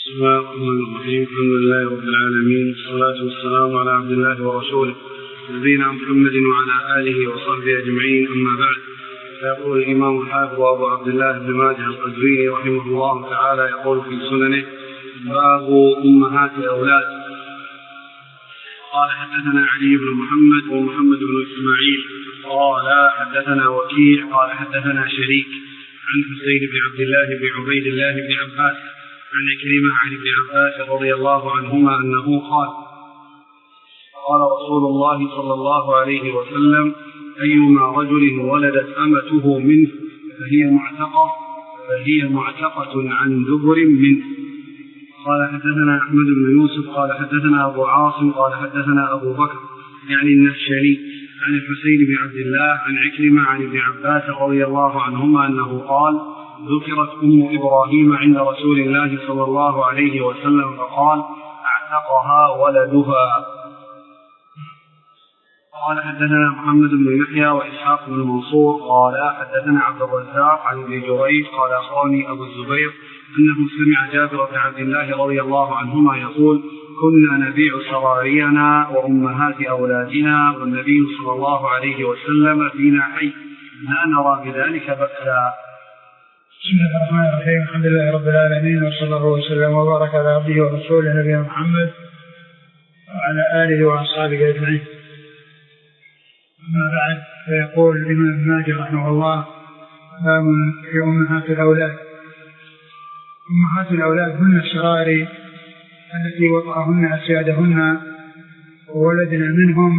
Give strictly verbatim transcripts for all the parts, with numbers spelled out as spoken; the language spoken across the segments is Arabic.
بسم الله الرحمن الرحيم. الحمد لله رب العالمين، والصلاة والسلام على عبد الله ورسوله نبينا محمد وعلى آله وصحبه أجمعين، أما بعد. فيقول الإمام الحافظ أبو عبد الله بن ماجه القزويني رحمه الله تعالى يقول في سننه: باب أمهات الأولاد. قال: حدثنا علي بن محمد ومحمد بن إسماعيل قال حدثنا وكيع قال حدثنا شريك عن حسين بن عبد الله بن عبيد الله بن عباس عن عكرمة عن ابن عباس رضي الله عنهما أنه قال: قال رسول الله صلى الله عليه وسلم: أيما رجل ولدت أمته منه فهي معتقة فهي معتقة عن دبر منه. قال: حدثنا أحمد بن يوسف قال حدثنا أبو عاصم قال حدثنا أبو بكر يعني النهشلي عن الحسين بن عبد الله عن عكرمة عن ابن عباس رضي الله عنهما أنه قال: ذكرت أم إبراهيم عند رسول الله صلى الله عليه وسلم فقال: اعتقها ولدها. قال: حدثنا محمد بن يحيى وإسحاق بن منصور قال حدثنا عبد الرزاق عن ابن جريج قال أخبرني أبو الزبير أنه سمع جابر بن عبد الله رضي الله عنهما يقول: كنا نبيع سرارينا وأمهات أولادنا والنبي صلى الله عليه وسلم فينا حي لا نرى بذلك بأسا. بسم الله الرحمن الرحيم. الحمد لله رب العالمين، وصلى الله وسلم وبارك على عبده ورسوله نبينا محمد وعلى آله وأصحابه أجمعين. أما بعد، فيقول الإمام ماجه رحمه الله: باب في أمهات الأولاد. أمهات الأولاد هن السراري التي وطأهن أسيادهن وولدنا منهم،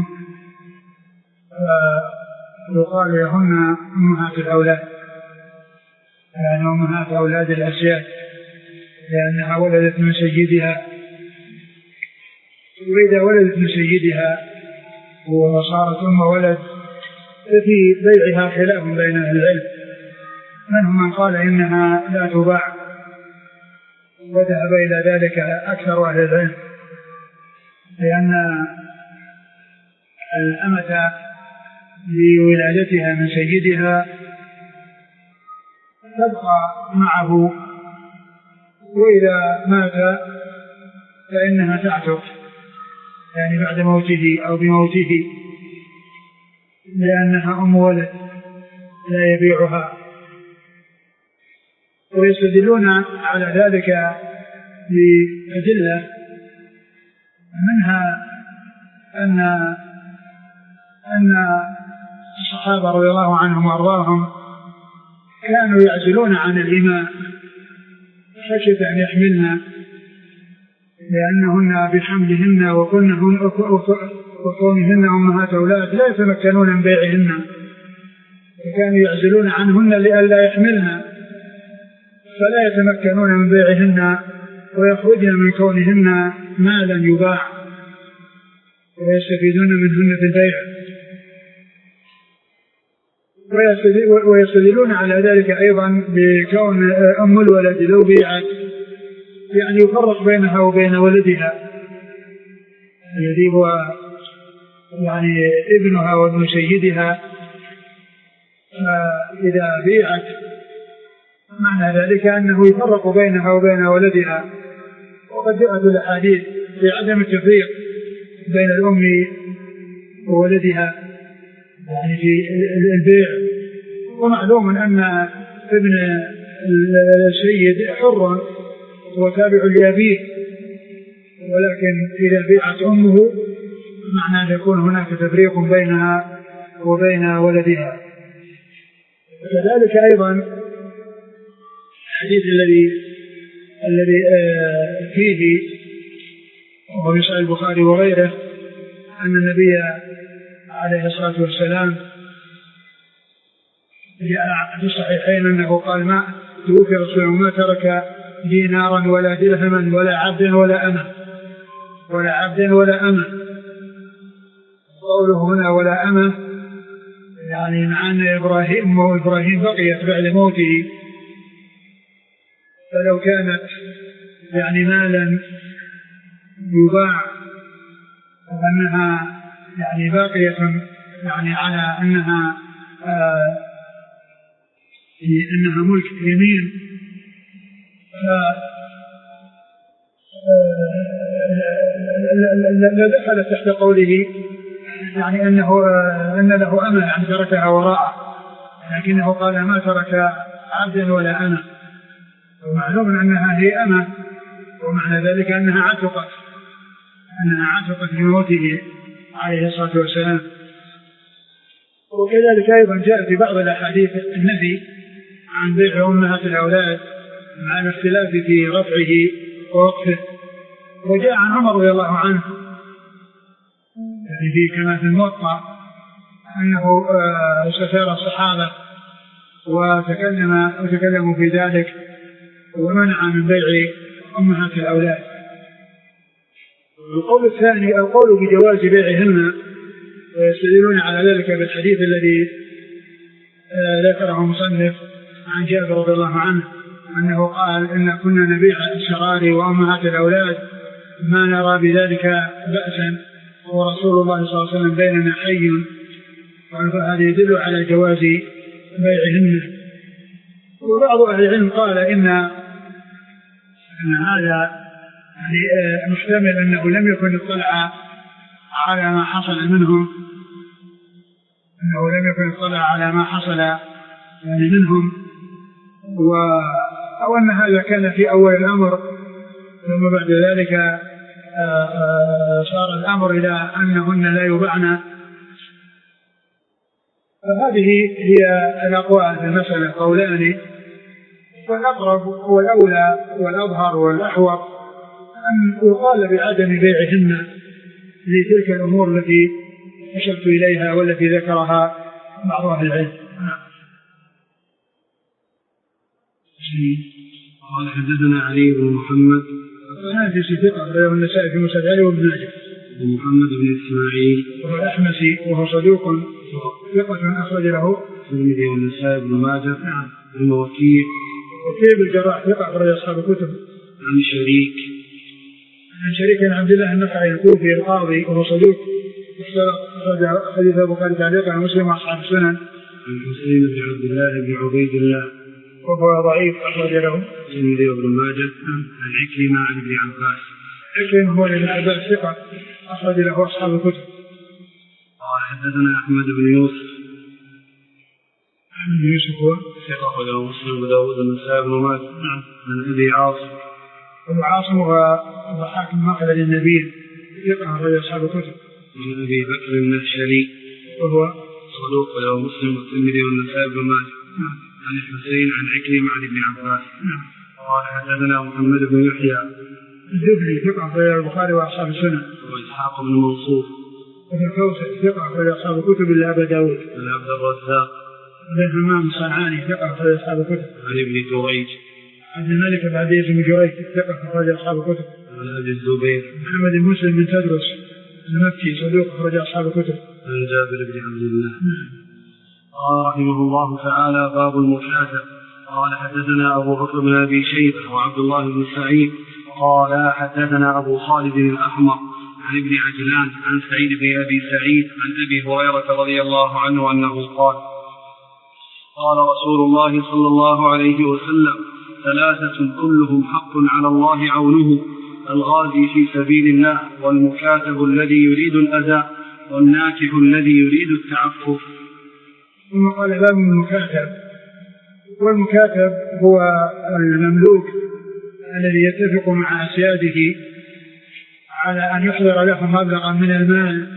فيقال لهن أمهات الأولاد، يعني أمهات أولاد الأسياد، لأنها ولدت من سيدها، وإذا ولدت من سيدها وصارت أم ولد ففي بيعها خلاف بين أهل العلم، منهم من قال إنها لا تباع، وذهب إلى ذلك أكثر أهل العلم، لأن الأمة بولادتها من سيدها تبقى معه، وإذا مات فإنها تعتق، يعني بعد موته أو بموته، لأنها أم ولد لا يبيعها. ويستدلون على ذلك بأدلة، منها أن أن الصحابة رضي الله عنهم وأرضاهم كانوا يعزلون عن الإماء خشية أن يحملن، لأنهن بحملهن وكونهن أمهات أولاد لا يتمكنون من بيعهن، وكانوا يعزلون عنهن لئلا يحملن، فلا يتمكنون من بيعهن ويخرجن من كونهن مالا يباع ويستفيدون منهن في البيع. ويستدلون على ذلك أيضا بكون أم الولد لو بيعت يعني يفرق بينها وبين ولدها الذي هو يعني ابنها وابن سيدها، فإذا بيعت معنى ذلك أنه يفرق بينها وبين ولدها. وقد جاءت الأحاديث في عدم التفريق بين الأم وولدها يعني في البيع. ومعلوم أن ابن السيد حر وتابع لأبيه، ولكن إذا بيعت أمه معنى أن يكون هناك تفريق بينها وبين ولدها. وكذلك أيضا الحديث الذي الذي فيه وهو في البخاري وغيره أن النبي عليه الصلاة والسلام جاء في الصحيحين أنه قال: ما توفي رسول الله ما ترك دينارا ولا درهما ولا عبدا ولا أمة ولا عبدا ولا أمة. قوله هنا ولا أمة يعني مع أن إبراهيم وإبراهيم بقيت بعد موته، فلو كانت يعني مالا يباع وأنها يعني باقية يعني على أنها آه أنها ملك يمين، لا دخل تحت قوله يعني أنه أن له أمة يعني تركها وراءه، لكنه قال ما ترك عبدا ولا أمة، ومعلوم أنها هي أمة، ومعنى ذلك أنها عتقت أنها عتقت بموته عليه الصلاة والسلام. وكذلك أيضا جاء في بعض الأحاديث النهي عن بيع أمهات الأولاد مع الاختلاف في رفعه ووقفه. وجاء عن عمر رضي الله عنه يعني في كما في الموطأ أنه استشار الصحابة وتكلم وتكلموا في ذلك ومنع من بيع أمهات الأولاد. القول الثاني القول بجواز بيعهن، ويستدلون على ذلك بالحديث الذي ذكره مصنف عن جابر رضي الله عنه أنه قال إن كنا نبيع الشراري وأمهات الأولاد ما نرى بذلك بأسا ورسول الله صلى الله عليه وسلم بيننا حي، فهذا يدل على جواز بيعهن. وبعض أهل العلم قال إن أن هذا يعني محتمل أنه لم يكن اطلع على ما حصل منهم أنه لم يكن اطلع على ما حصل يعني منهم و أو أن هذا كان في أول الأمر ثم بعد ذلك صار الأمر إلى أنهن لا يبعن. فهذه هي الأقوال في المسألة قولان، والأقرب والأولى والأظهر والأحوط أن يقال بعدم بيعهن لتلك الأمور التي أشرت إليها والتي ذكرها بعض أهل العلم. قال حدثنا علي بن محمد هذه ثقة غير النسائي في مسند علي وابن ماجه. ومحمد بن إسماعيل وهو الأحمسي وهو صدوق ثقة أخرج له الترمذي والنسائي بن ماجه. نعم. الموكيل وكيل الجراح ثقة أخرج أصحاب الكتب. عن شريك عن شريك عن عبد الله النخعي الكوفي القاضي وهو صدوق أخرج حديث البخاري تعليقا عن مسلم وأصحاب السنن. عن حسين بن عبد الله بن عبيد الله وهو ضعيف أخرج له الترمذي وابن ماجه. عن عكرمة عن ابن عباس. عكرمة هو ابن عباس ثقة أخرج له أصحاب الكتب. قال حدثنا أحمد بن يوسف. أحمد بن يوسف هو ثقة أخرجه مسلم وداود النسائي بن ماجه. نعم. عن أبي عاصم. أبو عاصم هو ضحاك مخلد النبيل ثقة أخرج أصحاب الكتب. عن أبي بكر النشري وهو صدوق له مسلم والترمذي والنسائي بن ماجه. نعم. عن الحسين عن عكرمة عن ابن عباس. قال حدثنا محمد بن يحيى الذبلي ثقة أخرج البخاري وأصحاب السنن. وإسحاق بن منصور وابن الكوثر ثقة أخرج أصحاب الكتب إلا أبا داود. عن عبد الرزاق بن همام الصنعاني ثقة أخرج أصحاب الكتب. عن ابن جريج عبد الملك بن عبد بن جريج ثقة أخرج أصحاب الكتب. عن أبي الزبير محمد بن مسلم بن تدرس المكي صدوق أخرج أصحاب الكتب. عن جابر بن عبد الله. قال رحمه الله تعالى باب المكاتب. قال حدثنا أبو بكر بن أبي شيبة وعبد الله بن سعيد قال حدثنا أبو خالد الأحمر عن ابن عجلان عن سعيد بن أبي سعيد عن أبي هريرة رضي الله عنه أنه قال قال رسول الله صلى الله عليه وسلم ثلاثة كلهم حق على الله عونه: الغازي في سبيل الله، والمكاتب الذي يريد الأذى، والناكح الذي يريد التعفف. ثم قال باب المكاتب. والمكاتب هو المملوك الذي يتفق مع أسياده على أن يحضر له مبلغا من المال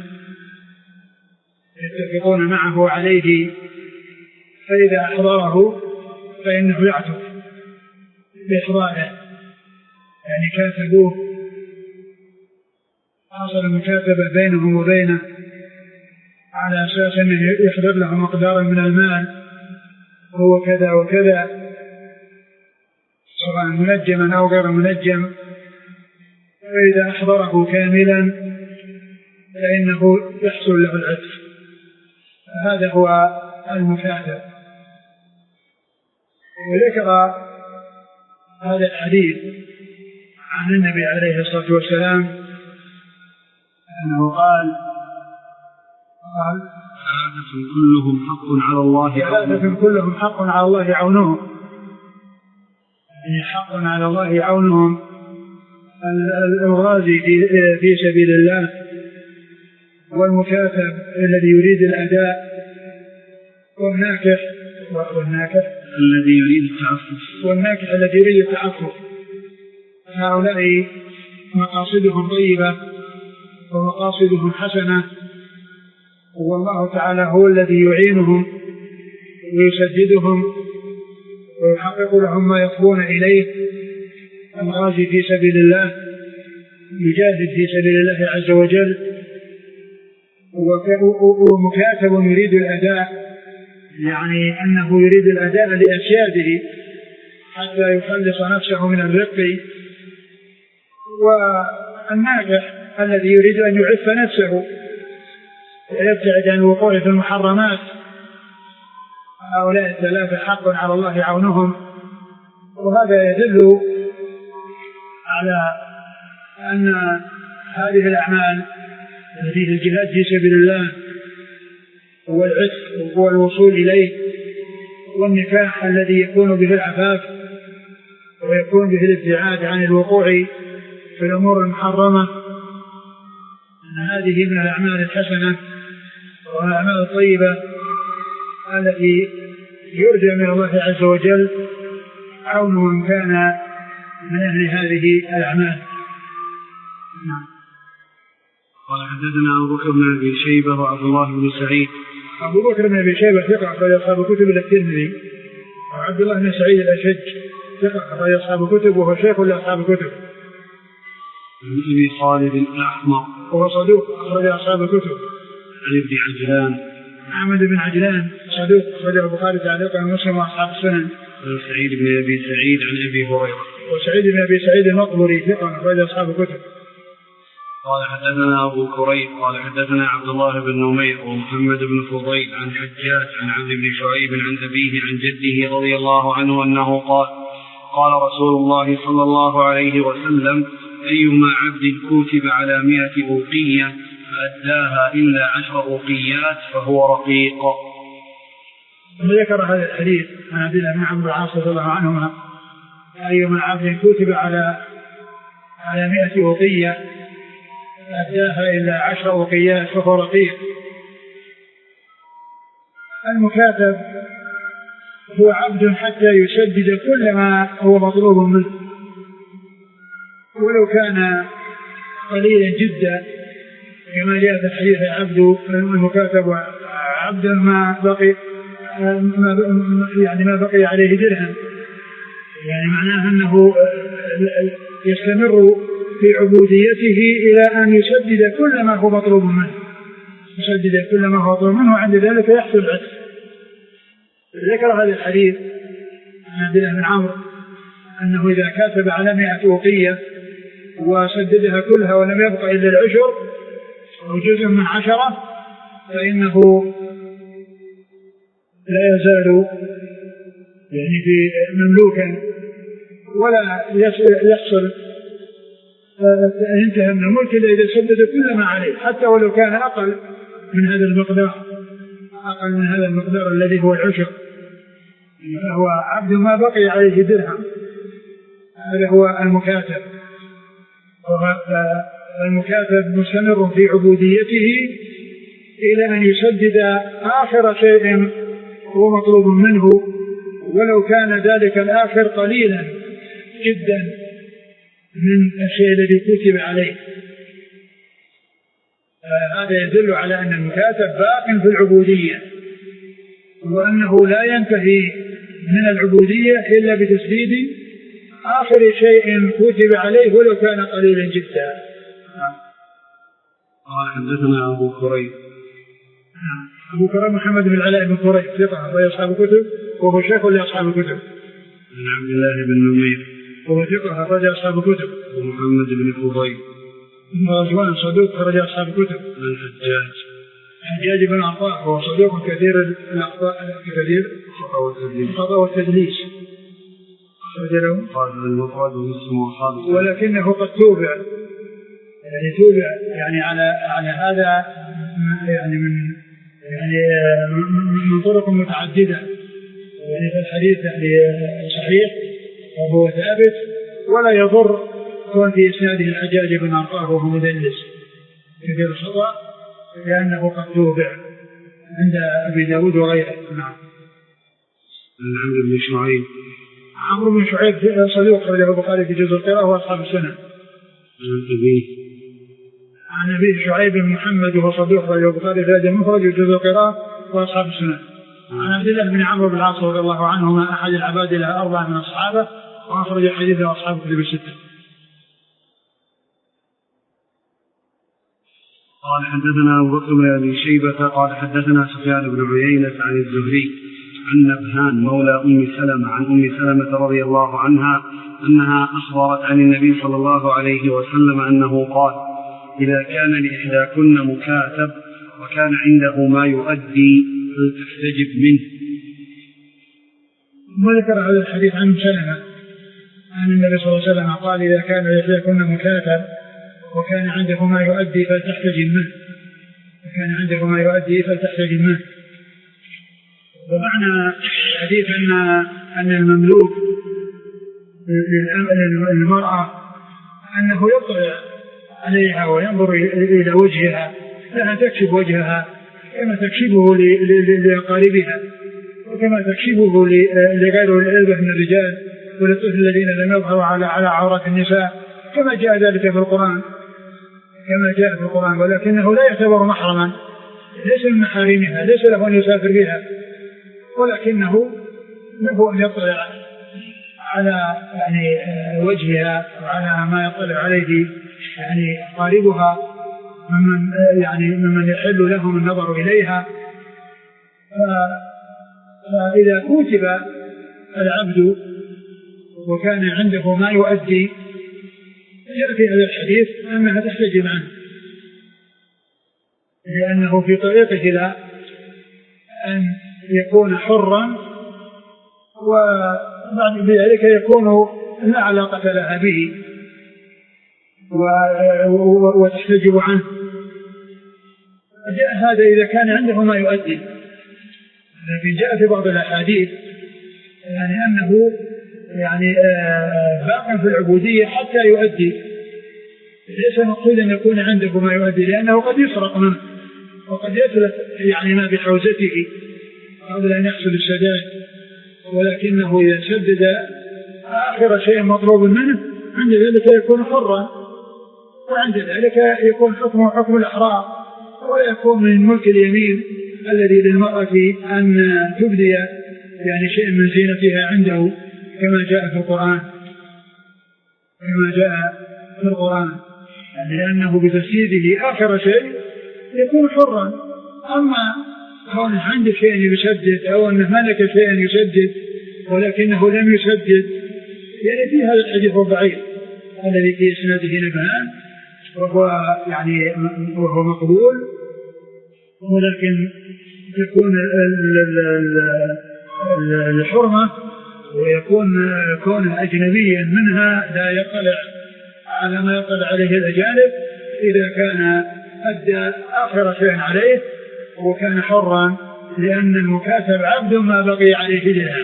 يتفقون معه عليه، فإذا أحضره فإنه يعتق بإحضاره، يعني كاتبوه، حصل مكاتبة بينهم وبينه على أساس أنه يحضر له مقدارا من المال هو كذا وكذا، سواء منجما أو غير منجم، فإذا أحضره كاملا فإنه يحصل له العتق. هذا هو المكاتب. وذكر هذا الحديث عن النبي عليه الصلاة والسلام أنه قال قال ثلاثة كلهم حق على الله ثلاثة كلهم حق على الله عونهم، يعني حق على الله عونهم الغازي في سبيل الله، والمكاتب الذي يريد الأداء، والناكح والناكح الذي يريد التعفف والناكح الذي يريد التعفف. هؤلاء مقاصدهم طيبة ومقاصدهم حسنة، والله تعالى هو الذي يعينهم ويسددهم ويحقق لهم ما يقوون إليه. الغازي في سبيل الله يجاهد في سبيل الله عز وجل، ومكاتب يريد الأداء، يعني أنه يريد الأداء لأسياده حتى يخلص نفسه من الرق. والناجح الذي يريد أن يعف نفسه ويبتعد عن الوقوع في المحرمات. هؤلاء الثلاثة حق على الله عونهم، وهذا يدل على أن هذه الأعمال التي في الجهاد في سبيل الله والعتق والوصول إليه والنكاح الذي يكون به العفاف ويكون به الابتعاد عن الوقوع في الأمور المحرمة، أن هذه من الأعمال الحسنة والأعمال الطيبة التي يرجى من الله عز وجل عون من كان من أهل هذه الأعمال. نعم. قال حدثنا أبو بكر بن أبي شيبة وعبد الله بن سعيد. أبو بكر بن أبي شيبة ثقة أخرج أصحاب الكتب إلا الترمذي، وعبد الله بن سعيد الأشج ثقة أخرج أصحاب الكتب وهو شيخ لأصحاب الكتب. عن أبي خالد الأحمر وهو صدوق أخرج أصحاب الكتب. عن ابن عجلان أحمد بن عجلان صدوق أخرجه البخاري تعليقا ومسلم وأصحاب السنن. عن سعيد بن أبي سعيد عن أبي هريرة. وسعيد بن أبي سعيد المقبري ثقة أخرج أصحاب الكتب. قال حدثنا أبو كريب قال حدثنا عبد الله بن نمير ومحمد بن فضيل عن حجاج عن عبد بن شعيب عن أبيه عن جده رضي الله عنه أنه قال قال رسول الله صلى الله عليه وسلم: أيما عبد كتب على مئة أوقية فأداها إلا عشر أوقيات فهو رقيق. ذكر هذا الحديث عن عبد الله بن عمرو العاص رضي الله عنهما: أيما عبد كتب على على مئة أوقية أداها إلا عشر أوقيات فهو رقيق. المكاتب هو عبد حتى يسدد كل ما هو مطلوب منه ولو كان قليلا جدا، كما جاء في الحديث: عبد المكاتب عبد ما بقي ما يعني ما بقي عليه درهم، يعني معناه أنه يستمر في عبوديته إلى أن يسدد كل ما هو مطلوب منه يسدد كل ما هو مطلوب منه وعند ذلك يحصل العتق. ذكر هذا الحديث عن عبد الله بن عمرو أنه إذا كاتب على مئة أوقية وسددها كلها ولم يبقى إلا العشر أو جزء من عشرة فإنه لا يزال يعني في مملوكا ولا يحصل ينتهي من الملك إلا إذا سدد كل ما عليه، حتى ولو كان أقل من هذا المقدار أقل من هذا المقدار الذي هو العشر، فهو عبد ما بقي عليه درهم. هذا هو المكاتب. المكاتب مستمر في عبوديته إلى أن يسدد آخر شيء هو مطلوب منه ولو كان ذلك الآخر قليلا جدا من الشيء الذي كتب عليه. هذا يدل على أن المكاتب باق في العبودية، وأنه لا ينتهي من العبودية إلا بتسديد آخر شيء كتب عليه ولو كان قليلا جدا. قال حدثنا أبو كريب. أبو كريب محمد بن العلاء بن كريب ثقة أخرج أصحاب الكتب وهو شيخ لأصحاب الكتب. عن عبد الله بن نمير وهو ثقة أخرج أصحاب الكتب. ومحمد بن فضيل رجوان صدوق أخرج أصحاب الكتب. عن حجاج حجاج بن عطاء وهو صدوق كثير الأخطاء كثير الخطأ والتدليس أخرج قال المفرد واسمه خالد ولكنه قد توبع يعني توبع يعني على على هذا يعني من يعني من طرق متعددة، يعني في الحديث يعني صحيح وهو ثابت ولا يضر كون في إسناده الحجاج بن أرطاه وهو مدلس كثير الخطأ لأنه قد توبع عند أبي داود وغيره. نعم. عمرو بن شعيب عمرو بن شعيب صدوق أخرجه البخاري في جزء القراءة وأصحاب السنن. عن أبيه عن أبيه شعيب بن محمد وهو صدوق أخرجه البخاري في المفرد وجزء القراءة وأصحاب السنن. عن عبد الله بن عمرو بن العاص رضي الله عنهما أحد العباد له أربعة من الصحابة وأخرج حديثه أصحاب الكتب الستة. قال حدثنا أبو بكر بن أبي شيبة قال حدثنا سفيان بن عيينة عن الزهري عن نبهان مولى أم سلمة عن أم سلمة رضي الله عنها أنها أخبرت عن النبي صلى الله عليه وسلم أنه قال إذا كان لإحداكن مكاتب وكان عنده ما يؤدي فلتحتجب منه. وذكر هذا الحديث عن سلمة عن النبي صلى الله عليه وسلم قال إذا كان لإحداكن مكاتب وكان عنده ما يؤدي فلتحتجب منه وكان عنده ما يؤدي فلتحتجب منه. ومعنى الحديث أن أن المملوك للمرأة أنه يطلع عليها وينظر إلى وجهها لها تكشف وجهها كما تكشفه لأقاربها وكما تكشفه لغيره الألبة من الرجال والطفل الذين لم يظهروا على على عورات النساء كما جاء ذلك في القرآن كما جاء في القرآن. ولكنه لا يعتبر محرما ليس من محارمها ليس له أن يسافر بها ولكنه له أن يطلع على يعني وجهها وعلى ما يطلع عليه يعني قاربها ممن يعني ممن يحل لهم النظر إليها. فإذا كتب العبد وكان عنده ما يؤدي جاء في هذا الحديث أنها تحتجب عنه لأنه في طريقه إلى أن يكون حرا وبعد ذلك يكون لا علاقة لها به وتحتجب عنه. جاء هذا إذا كان عنده ما يؤدي. لكن جاء في بعض الأحاديث يعني أنه يعني باق في العبودية حتى يؤدي ليس مقصود أن يكون عنده ما يؤدي لأنه قد يسرق منه وقد يتلف يعني ما بحوزته قبل أن يحصل السداد ولكنه إذا سدد آخر شيء مطلوب منه عند ذلك يكون حرا وعند ذلك يكون حكمه حكم الإحرار ولا يكون من ملك اليمين الذي للمرأة أن تبدي يعني شيء من زينتها عنده كما جاء في القرآن كما جاء في القرآن يعني لأنه بتسديده آخر شيء يكون حرا. أما كونه عنده شيء يسدد أو أنه ملك شيء يسدد ولكنه لم يسدد يعني في هذا الحديث ضعيف الذي في إسناده نبهان وهو يعني وهو مقبول ولكن تكون الحرمة ويكون كونه أجنبيا منها لا يطلع على ما يطلع عليه الأجانب إذا كان أدى آخر شيء عليه وكان حرا لأن المكاتب عبد ما بقي عليه جهة.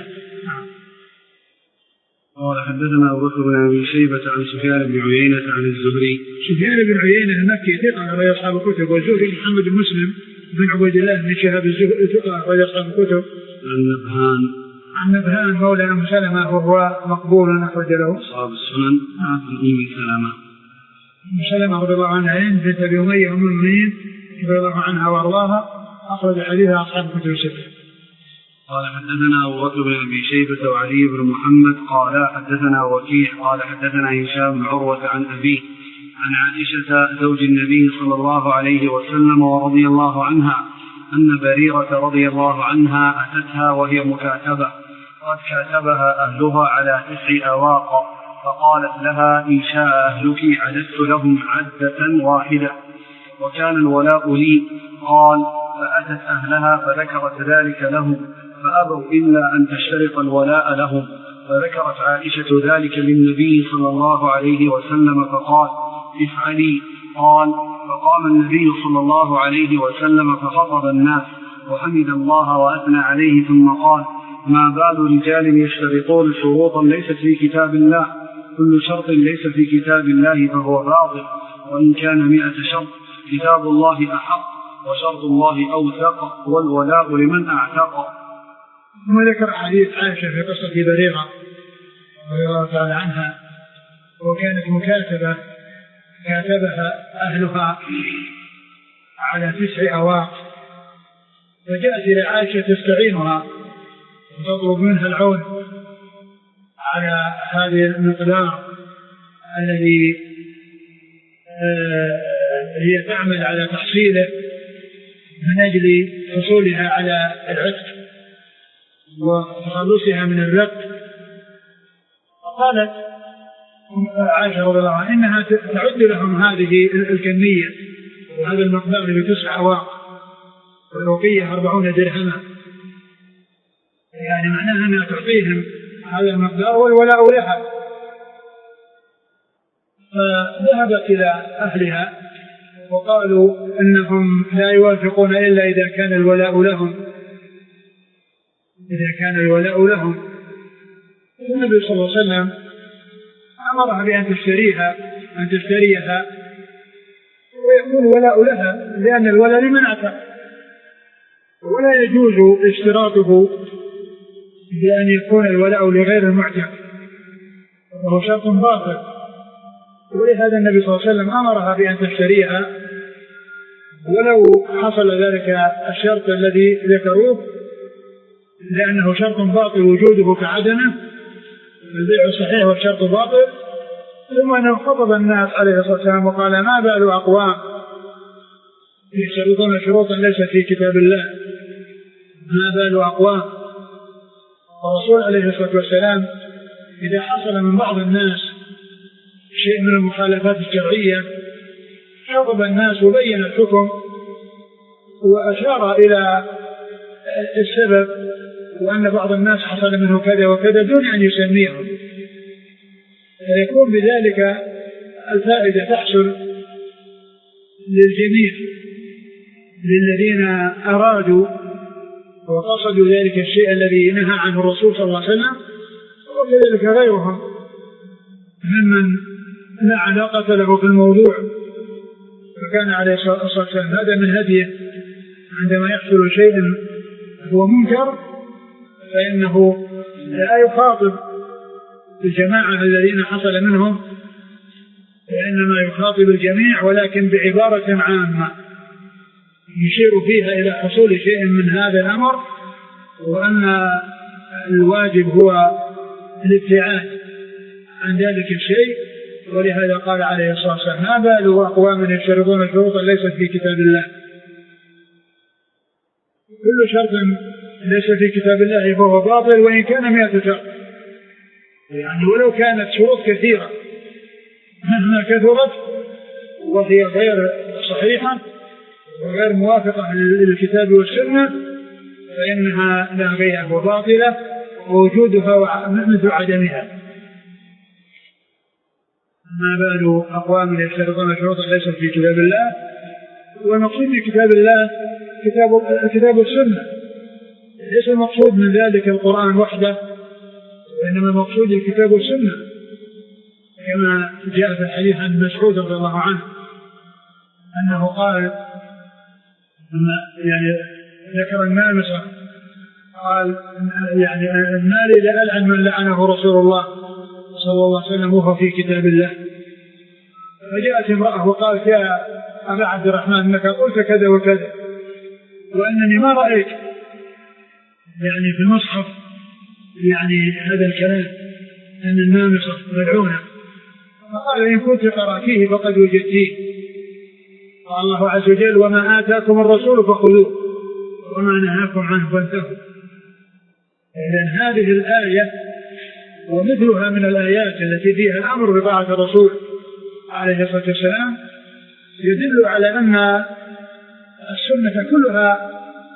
قال حدثنا أبو بكر بن أبي شيبة عن سفيان بن عيينة عن الزهري. سفيان بن عيينة المكي ثقة أخرج أصحاب الكتب والزهري محمد بن مسلم بن عبيد الله بن شهاب الزهري ثقة أخرج أصحاب الكتب. عن نبهان عن نبهان مولى أم سلمة وهو مقبول أخرج له أصحاب السنن. عن أم سلمة أم سلمة رضي الله عنها بنت أبي أمية أم المؤمنين رضي الله عنها وأرضاها أخرج حديثها أصحاب الكتب الستة. قال حدثنا أبو بكر بن أبي شيبة وعلي بن محمد قال حدثنا وكيع قال حدثنا هشام بن عروة عن أبيه عن عائشة زوج النبي صلى الله عليه وسلم ورضي الله عنها أن بريرة رضي الله عنها أتتها وهي مكاتبة قد كاتبها أهلها على تسع أواق فقالت لها إن شاء أهلك عددت لهم عدة واحدة وكان الولاء لي. قال فأتت أهلها فذكرت ذلك لهم فأبوا إلا أن تشترط الولاء لهم فذكرت عائشة ذلك للنبي صلى الله عليه وسلم فقال افعلي. قال فقام النبي صلى الله عليه وسلم فخطب الناس وحمد الله وأثنى عليه ثم قال ما بال رجال يشترطون شروطا ليست في كتاب الله كل شرط ليس في كتاب الله فهو باطل، وإن كان مئة شرط كتاب الله أحق وشرط الله أوثق والولاء لمن أعتق. ثم ذكر حديث عائشة في قصة بريرة رضي الله تعالى عنها، وكانت مكاتبة كاتبها أهلها على تسع أواق، فجاءت إلى عائشة تستعينها وتطلب منها العون على هذه المقدار الذي هي تعمل على تحصيله من أجل حصولها على العتق وتخلصها من الرق. قالت عائشة رضي الله عنها إنها تعد لهم هذه الكمية وهذا المقدار بتسع أواق والوقية أربعون درهما، يعني معناها أنها تعطيهم هذا المقدار والولاء لها. فذهبت إلى أهلها وقالوا إنهم لا يوافقون إلا إذا كان الولاء لهم إذا كان الولاء لهم النبي صلى الله عليه وسلم أمرها بأن تشتريها أن تشتريها ويكون الولاء لها، لأن الولاء لمن أعتق، ولا يجوز اشتراطه بأن يكون الولاء لغير المعتق وهو شرط باطل. ولهذا النبي صلى الله عليه وسلم أمرها بأن تشتريها ولو حصل ذلك الشرط الذي ذكروه، لأنه شرط باطل وجوده كعدمه، البيع صحيح والشرط باطل. ثم أنه خطب الناس عليه الصلاة والسلام وقال ما بال أقوام يشترطون شروطا ليس في كتاب الله، ما بال أقوام. الرسول عليه الصلاة والسلام إذا حصل من بعض الناس شيء من المخالفات الشرعية خطب الناس وبين الحكم وأشار إلى السبب وأن بعض الناس حصل منه كذا وكذا دون أن يسميهم، فيكون بذلك الفائدة تحصل للجميع للذين أرادوا وقصدوا ذلك الشيء الذي نهى عنه الرسول صلى الله عليه وسلم، وكذلك غيرهم ممن لا علاقة له في الموضوع. فكان عليه الصلاة والسلام هذا من هديه عندما يحصل شيء هو منكر فإنه لا يخاطب الجماعة الذين حصل منهم، وإنما يخاطب الجميع ولكن بعبارة عامة يشير فيها إلى حصول شيء من هذا الأمر، وأن الواجب هو الابتعاد عن ذلك الشيء. ولهذا قال عليه الصلاة والسلام ما بال أقوام يشترطون شروطا ليست في كتاب الله. كل شرط ليس في كتاب الله فهو باطل وإن كان مئة شرط، يعني ولو كانت شروط كثيرة مهما كثرت وهي غير صحيحة وغير موافقة للكتاب والسنة فإنها لاغية وباطلة ووجودها مثل عدمها. ما بال أقوام يشترطون شروطا ليست في كتاب الله، والمقصود في كتاب الله كتاب الكتاب والسنة، ليس المقصود من ذلك القرآن وحده، وإنما المقصود الكتاب والسنة، كما جاء في الحديث عن مسعود رضي الله عنه أنه قال يعني ذكر النامسة قال يعني النار لألعن من لعنه رسول الله صلى الله عليه وسلم وهو في كتاب الله. فجاءت امرأة وقالت يا أبا عبد الرحمن إنك قلت كذا وكذا وأنني ما رأيت يعني في المصحف يعني هذا الكلام أن النامسة ملعونة. فقال إن كنت قرأتيه فقد وجدتيه. قال الله عز وجل وما آتاكم الرسول فخذوه وما نهاكم عنه فانتهوا. إذن هذه الآية ومثلها من الآيات التي فيها الأمر بطاعة الرسول عليه الصلاة والسلام يدل على أن السنة كلها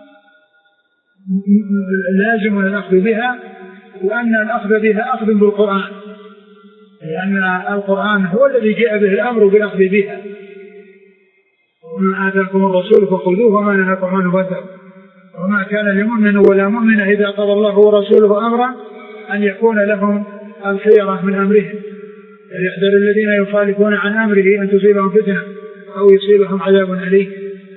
لازم الأخذ بها، وأن الأخذ بها أخذ بالقرآن، لأن القرآن هو الذي جاء به الأمر بالأخذ بها. وما آتاكم الرسول فخذوه وما نهاكم عنه فانتهوا. وما كان لمؤمن ولا مؤمنة إذا قضى الله ورسوله أمرا أن يكون لهم الخيرة من أمرهم، فليحذر الذين يخالفون عن أمره أن تصيبهم فتنة أو يصيبهم عذاب أليم.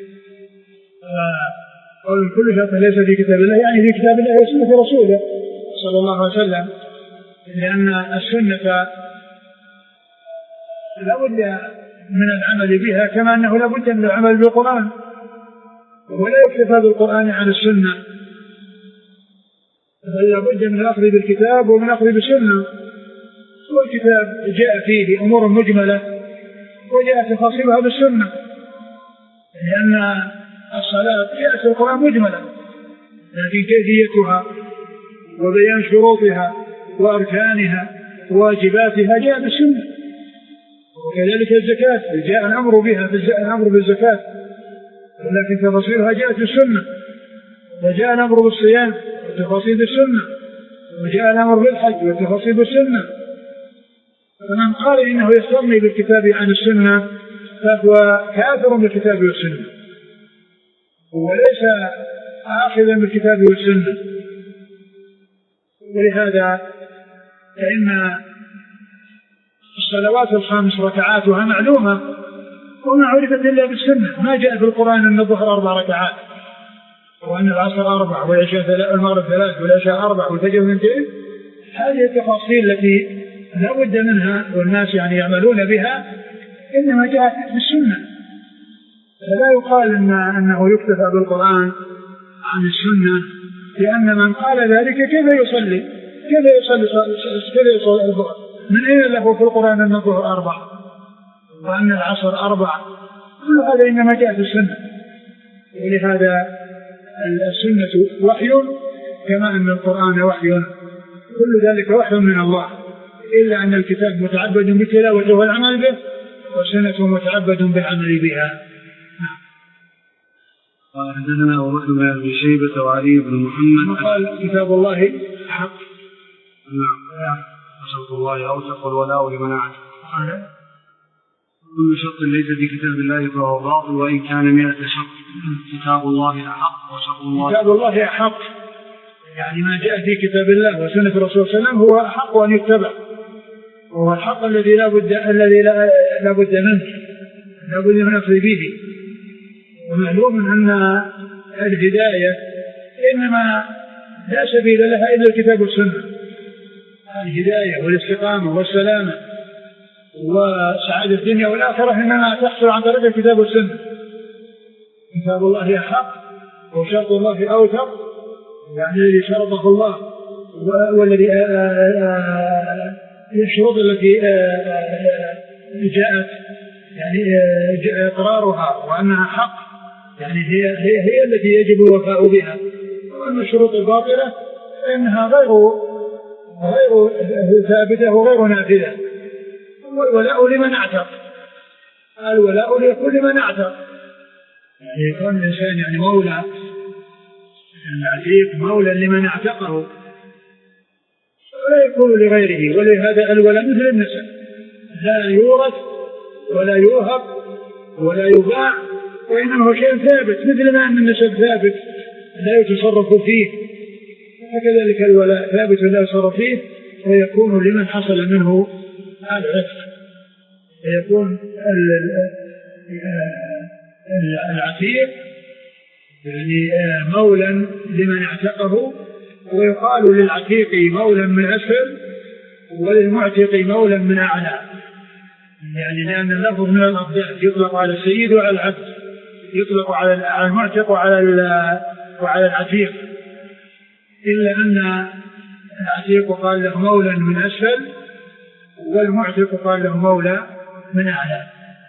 قول كل شرط ليس في كتاب الله يعني في كتاب الله وسنة رسوله صلى الله عليه وسلم، لأن السنة لا بد من العمل بها كما أنه لا بد من العمل بالقرآن، ولا يكتفى بالقرآن عن السنة، بل لا بد من الأخذ بالكتاب ومن الأخذ بالسنة. والكتاب جاء فيه أمور مجملة وجاء تفاصيلها بالسنة، لأن الصلاة جاءت في القرآن مجملة، لكن كيفيتها وبيان شروطها وأركانها وواجباتها جاء بالسنة. وكذلك الزكاة جاء الأمر بها في الأمر بالزكاة، لكن تفاصيلها جاءت بالسنة. وجاء الأمر بالصيام والتفاصيل بالسنة، وجاء الأمر بالحج والتفاصيل بالسنة. فمن قال إنه يستغني بالكتاب عن السنة فهو كافر بالكتاب والسنة، وليس آخذا بالكتاب والسنة. ولهذا فإن الصلوات الخمس ركعاتها معلومة وما عرفت إلا بالسنة. ما جاء في القرآن أن الظهر أربع ركعات وأن العصر أربع والعشاء المغرب ثلاث والعشاء أربع والفجر اثنتين. هذه التفاصيل التي لا بد منها والناس يعني يعملون بها إنما جاءت بالسنة. فلا يقال إن أنه يكتفى بالقرآن عن السنة، لأن من قال ذلك كيف يصلي كيف يصلي كيف يصلي الظهر؟ من أين له في القرآن أن الظهر أربع وأن العصر أربع؟ كل هذا إنما جاء في السنة. ولهذا السنة وحي كما أن القرآن وحي، كل ذلك وحي من الله، إلا أن الكتاب متعبد بتلاوته والعمل به، والسنة متعبد بالعمل بها. قال حدثنا أبو بكر بن أبي شيبة وعلي بن محمد قال كتاب الله حق. نعم. وشرط الله أوثق والولاء لمن أعلم. كل شرط ليس في كتاب الله فهو باطل وإن كان مئة شرط. كتاب الله أحق وشرط الله كتاب الله أحق، يعني ما جاء في كتاب الله وسنة الرسول صلى الله عليه وسلم هو أحق أن يتبع، وهو الحق الذي لا بد الذي لا, لا بد منه لا بد من أخذ به. ومعلوم أن الهداية إنما لا سبيل لها إلا الكتاب والسنة. الهداية والاستقامة والسلامة وسعادة الدنيا والآخرة إنما تحصل عن طريق الكتاب والسنة. كتاب الله حق وشرط الله أوثق، يعني الذي شرطه الله والذي الشروط التي جاءت يعني جاء إقرارها وأنها حق، يعني هي, هي, هي التي يجب الوفاء بها. وأما الشروط الباطلة فإنها غير غير ثابتة وغير نافذة. والولاء لمن اعتق، الولاء لكل من اعتق، يعني يكون الإنسان يعني مولى العتيق مولى لمن اعتقه ولا يكون لغيره. ولهذا الولاء مثل النسب، لا يورث ولا يوهب ولا يباع، وإنما هو شيء ثابت، مثل ما أن النسب ثابت لا يتصرف فيه، فكذلك الولاء ثابت لا يتصرف فيه، ويكون لمن حصل منه العتق. يكون العتيق يعني مولا لمن اعتقه، ويقال للعتيق مولا من أسفل وللمعتق مولا من أعلى، يعني لأن اللفظ من الأضداد يطلق على السيد وعلى العبد، يطلق على المعتق وعلى وعلى العتيق، إلا أن العتيق قال له مولا من أسفل والمعتق قال له مولى من أعلى.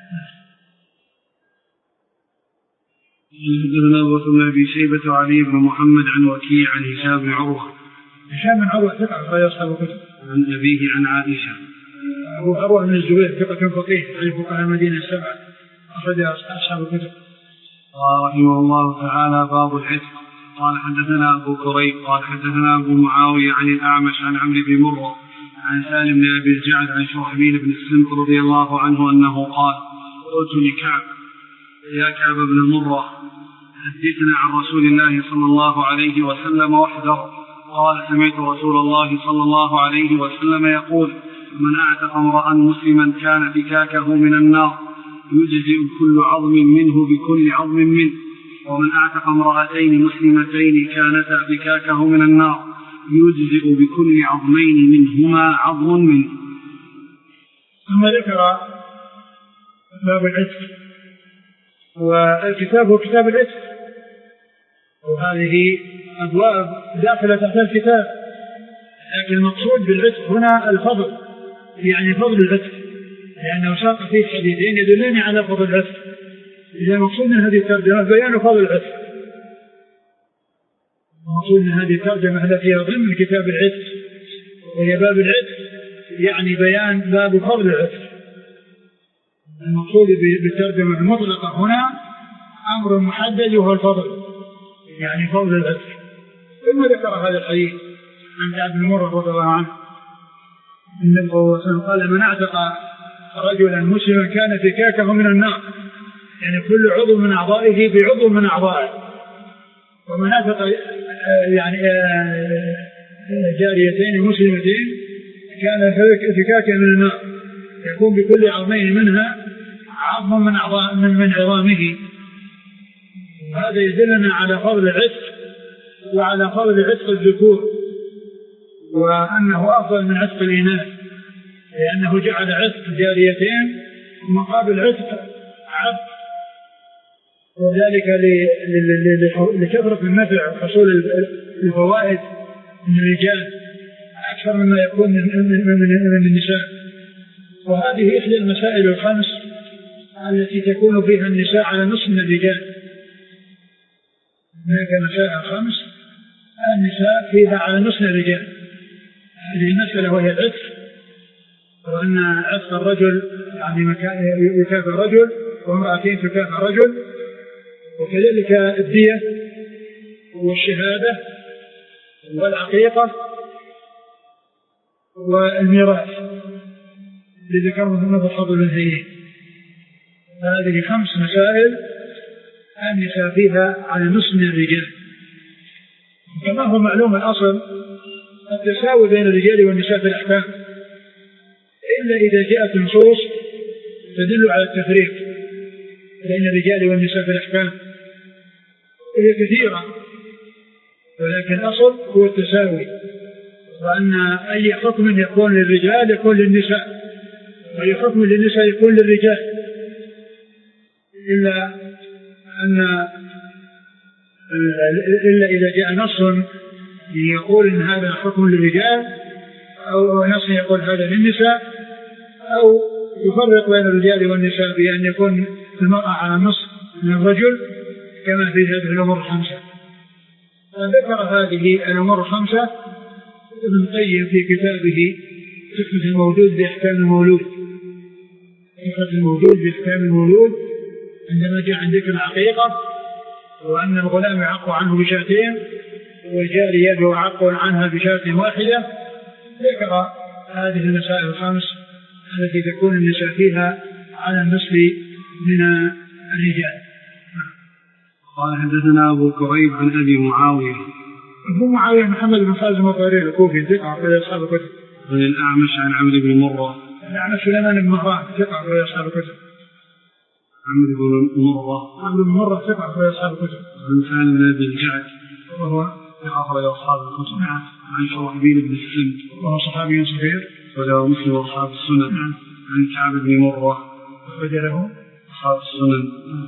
حدثنا أبو بكر بن أبي شيبة وعلي بن محمد عن وكيع عن هشام بن عروة. هشام بن عروة ثقة أخرج أصحاب الكتب. عن أبيه عن عائشة. أبو عروة بن الزبير ثقة فقيه عن فقهاء المدينة السبعة أخرج أصحاب الكتب. قال رحمه الله تعالى باب العتق. قال حدثنا أبو كريب قال حدثنا أبو معاوية عن الأعمش عن عمرو بن مرة عن سالم بن أبي الجعد عن شرحبيل بن السمت رضي الله عنه أنه قال قلت لكعب يا كعب بن مرة حدثنا عن رسول الله صلى الله عليه وسلم واحذر. قال سمعت رسول الله صلى الله عليه وسلم يقول من أعتق امرأ مسلما كان فكاكه من النار يجزئ كل عظم منه بكل عظم منه، ومن أعتق امرأتين مسلمتين كانتا فكاكه من النار يجزئ بكل عظمين منهما عظم منه. ثم ذكر باب العتق، والكتاب هو كتاب العتق، وهذه أبواب داخلة تحت الكتاب، لكن المقصود بالعتق هنا الفضل، يعني فضل العتق، لأنه ساق فيه حديثين يدلون على فضل العتق. إذا المقصود من هذه الترجمة بيان فضل العتق، المقصود من هذه الترجمة التي هي ضمن كتاب العتق وهي باب العتق، يعني بيان باب فضل العتق. المقصود بالترجمة المطلقة هنا أمر محدد وهو الفضل، يعني فضل العتق. ثم ذكر هذا الحديث عن كعب بن مرة رضي الله عنه النبي صلى الله عليه وسلم قال: من اعتق رجلا مسلما كان فكاكه من النار، يعني كل عضو من أعضائه بعضو من أعضائه. ومن اعتق يعني جاريتين مسلمتين كان فكاكه من النار، يكون بكل عظمين منها عظم من أعضاء من, من عظامه. وهذا يدلنا على فضل العتق وعلى فضل عتق الذكور، وأنه أفضل من عتق الإناث، لأنه جعل عتق جاريتين مقابل عتق عبد، وذلك لكثرة النفع وحصول الفوائد من الرجال أكثر مما يكون من النساء. وهذه إحدى المسائل الخمس التي تكون فيها النساء على نصف من الرجال. هناك مسائل خمس النساء فيها على نصف من الرجال. هذه المسألة وهي العتق، وأن عتق الرجل يعني يكافئ الرجل وامرأتين تكافئ الرجل، وكذلك الدية والشهادة والعقيقة والميراث لذكرهم ثم فضل الهيين. هذه خمس مسائل النساء فيها على نصف من الرجال. كما هو معلوم الأصل التساوي بين الرجال والنساء في الأحكام، إلا إذا جاءت نصوص تدل على التفريق بين الرجال والنساء في الأحكام، وهي كثيرة، ولكن الأصل هو التساوي، وأن أي حكم يكون للرجال يكون للنساء، وأي حكم للنساء يكون للرجال، إلا أن إلا إذا جاء نص يقول إن هذا حكم للرجال، أو نص يقول هذا للنساء، أو يفرق بين الرجال والنساء بأن يكون المرأة على النصف من الرجل كما في هذه الأمور الخمسة. فذكر هذه الأمور الخمسة ابن القيم في كتابه تحفة المولود بأحكام المولود، تحفة المولود بأحكام المولود، عندما جاء عن ذكر العقيقة وأن الغلام يعق عنه بشاتين والجارية يعق عنها بشاة واحدة، ذكر هذه المسائل الخمس التي تكون النساء فيها على النصف من الرجال. قال: حدثنا أبو كريب عن أبي معاوية. أبو معاوية محمد بن خازم الطائري الكوفي ثقة في أصحاب الكتب. عن الأعمش عن عمرو بن مرة. الأعمش سليمان بن مهران ثقة في أصحاب الكتب. عمرو بن مرة. عمرو بن مرة ثقة في أصحاب الكتب. عن سالم بن الجعد وهو ثقة في أصحاب الكتب. نعم. عن شرحبيل بن السند وهو صحابي صغير وله مسلم وأصحاب السنن. نعم. عن كعب بن مرة وله أصحاب السنن.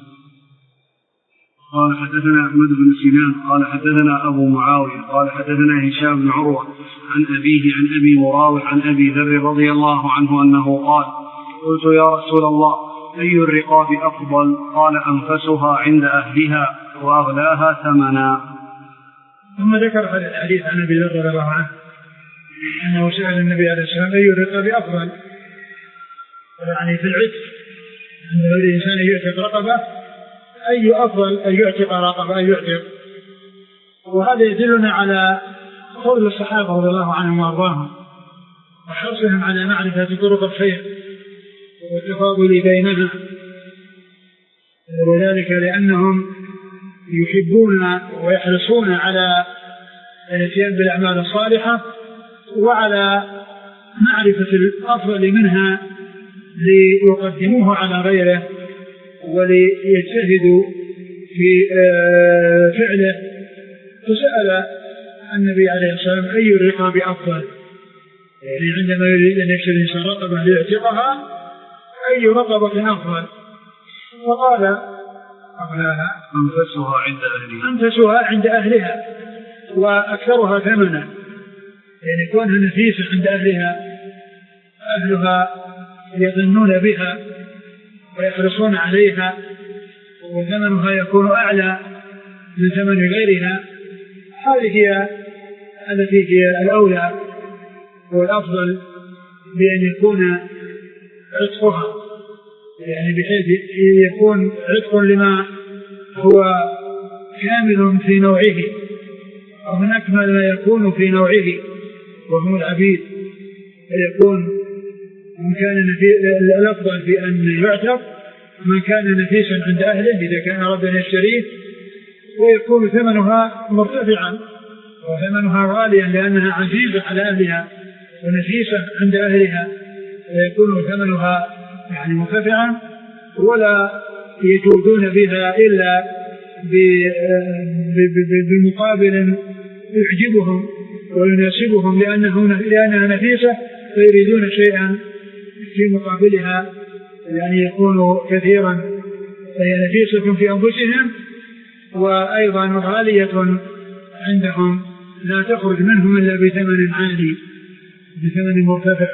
قال: حدثنا أحمد بن سنان قال حدثنا أبو معاوية قال حدثنا هشام بن عروة عن أبيه عن أبي مراوح عن أبي ذر رضي الله عنه أنه قال: قلت يا رسول الله أي الرقاب أفضل؟ قال: أنفسها عند أهلها وأغلاها ثمنا. ثم ذكر هذا الحديث عن أبي ذر رضي الله عنه أنه سأل النبي عليه السلام أي الرقاب أفضل، يعني في العتق أن الإنسان يعتق رقبة أي أفضل أن يعتق رقبة أن يعتق. وهذا يدلنا على قول الصحابة رضي الله عنهم وأرضاهم وحرصهم على معرفة طرق الخير والتفاضل بينها، وذلك لأنهم يحبون ويحرصون على الاتيان بالأعمال الصالحة وعلى معرفة الأفضل منها ليقدموه على غيره وليجتهدوا في فعله. فسأل النبي عليه الصلاة والسلام أي الرقاب أفضل، يعني عندما يريد أن يشتري الإنسان رقبة ليعتقها أي رقبة أفضل؟ فقال أغلاها أنفسها عند أهلها أنفسها عند أهلها وأكثرها ثمنا، يعني كونها نفيسة عند أهلها أهلها يظنون بها ويحرصون عليها وثمنها يكون أعلى من ثمن غيرها، هذه هي التي هي الأولى والأفضل بأن يكون عتقها، يعني بحيث يكون عتق لما هو كامل في نوعه ومن أكمل ما يكون في نوعه وهو العبيد، فيكون من كان الأفضل في أن يعتق من كان نفيسا عند أهله إذا كان أراد أن يشتريه، ويكون ثمنها مرتفعا وثمنها غاليا لأنها عزيزة على أهلها ونفيسة عند أهلها، فيكون ثمنها يعني مرتفعا ولا يجودون بها إلا بمقابل يعجبهم ويناسبهم لأنها نفيسة، فيريدون شيئا في مقابلها يعني يكون كثيرا، فهي نفيسة في أنفسهم وأيضا غالية عندهم لا تخرج منهم إلا بثمن عالي بثمن مرتفع.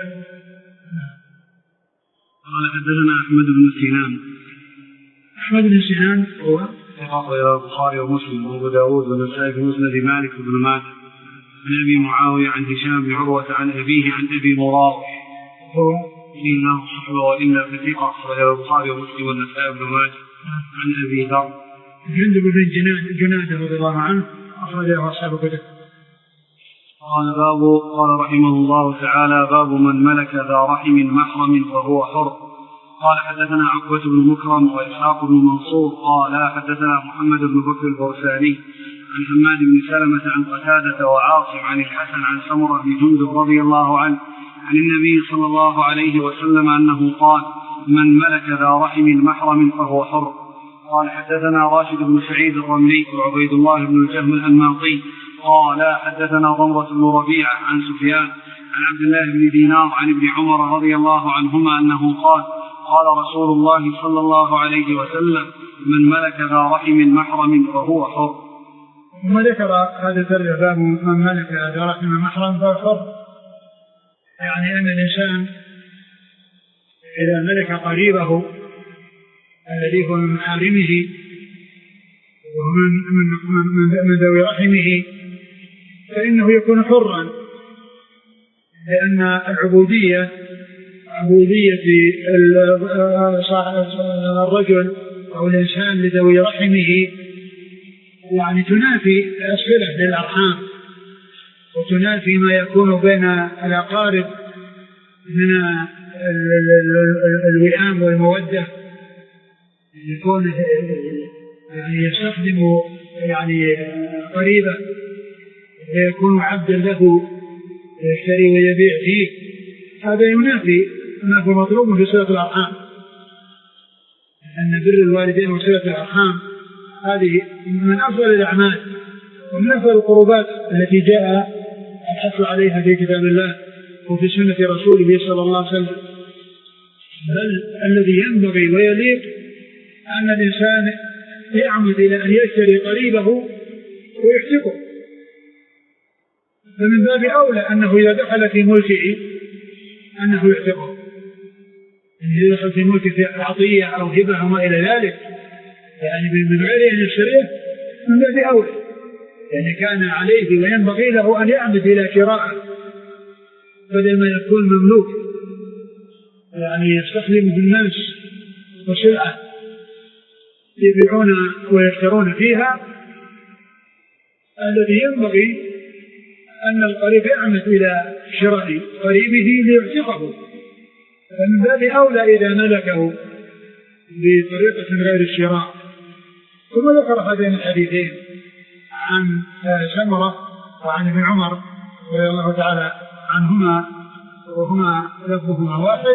قال حدثنا أحمد بن سنان. أحمد بن سنان هو رواه البخاري ومسلم وأبو داود والنسائي في مسند مالك بن مالك عن أبي معاوية عن هشام بن عروة عن أبيه عن أبي مراوح هو إنه صحبه وإلا فتيقة أخرجه البخاري ومسلم والنسائي بن مالك عن أبي ذر جندب بن جنادة رضي الله عنه أخرجه أصحاب الكتب. قال باب قال رحمه الله تعالى باب من ملك ذا رحم محرم وهو حر. قال حدثنا عقبة بن مكرم وإسحاق بن منصور قال حدثنا محمد بن بكر البرساني عن حماد بن سلمة عن قتادة وعاصم عن الحسن عن سمرة بن جندب رضي الله عنه عن النبي صلى الله عليه وسلم أنه قال من ملك ذا رحم محرم فهو حر. قال حدثنا راشد بن سعيد الرملي وعبيد الله بن الجهم الأنماطي قال حدثنا ضمرة بن ربيعة عن سفيان عن عبد الله بن دينار عن ابن عمر رضي الله عنهما أنه قال قال رسول الله صلى الله عليه وسلم من ملك ذا رحم محرم فهو حر. ثم ذكر هذا الترجمة من ملك ذا رحم محرم فهو حر، يعني أن الإنسان إذا ملك قريبه الذي هو من محارمه ومن من من من ذوي رحمه فإنه يكون حرا، لأن العبودية عبودية الرجل أو الإنسان لذوي رحمه يعني تنافي الصلة للأرحام وتنافي ما يكون بين الأقارب من الوئام والمودة، يكون يعني يستخدم يعني قريبا ويكون عبدا له يشتري ويبيع فيه، هذا ينافي ما هو مطلوب في صلة الأرحام، أن بر الوالدين وصلة الأرحام هذه من أفضل الأعمال ومن أفضل القربات التي جاء الحث عليها في كتاب الله وفي سنة رسوله صلى الله عليه وسلم. بل الذي ينبغي ويليق أن الإنسان يعمد إلى أن يشتري قريبه ويحتقه، فمن باب أولى أنه إذا دخل في ملكه أنه يحتقه، إذا دخل في ملكه في عطية أو هبة أو ما إلى ذلك يعني من غير أن يشتريه من باب أولى، يعني كان عليه وينبغي له أن يعمد إلى شراءه بدل ما يكون مملوك يعني يستخدم بالناس وسلعة يبيعون ويشترون فيها. الذي ينبغي أن القريب يعمد إلى شراء قريبه ليعتقه، فمن باب أولى إذا ملكه بطريقة غير الشراء. ثم ذكر هذين الحديثين عن سمرة وعن ابن عمر رضي الله تعالى عنهما وهما لفظهما واحد،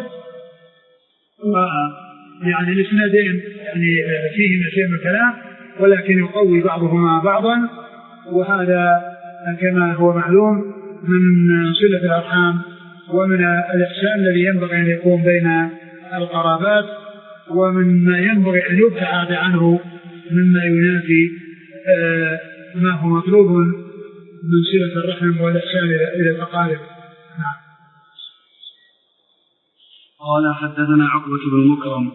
ويعني الاسنادين يعني فيهما شيء من الكلام ولكن يقوي بعضهما بعضا. وهذا كما هو معلوم من صلة الأرحام ومن الإحسان الذي ينبغي أن يكون بين القرابات، ومما ينبغي أن يبتعد عنه مما ينافي ما هو مطلوب من صلة الرحم والإحسان إلى الأقارب. نعم. قال حدثنا عقبة بن مكرم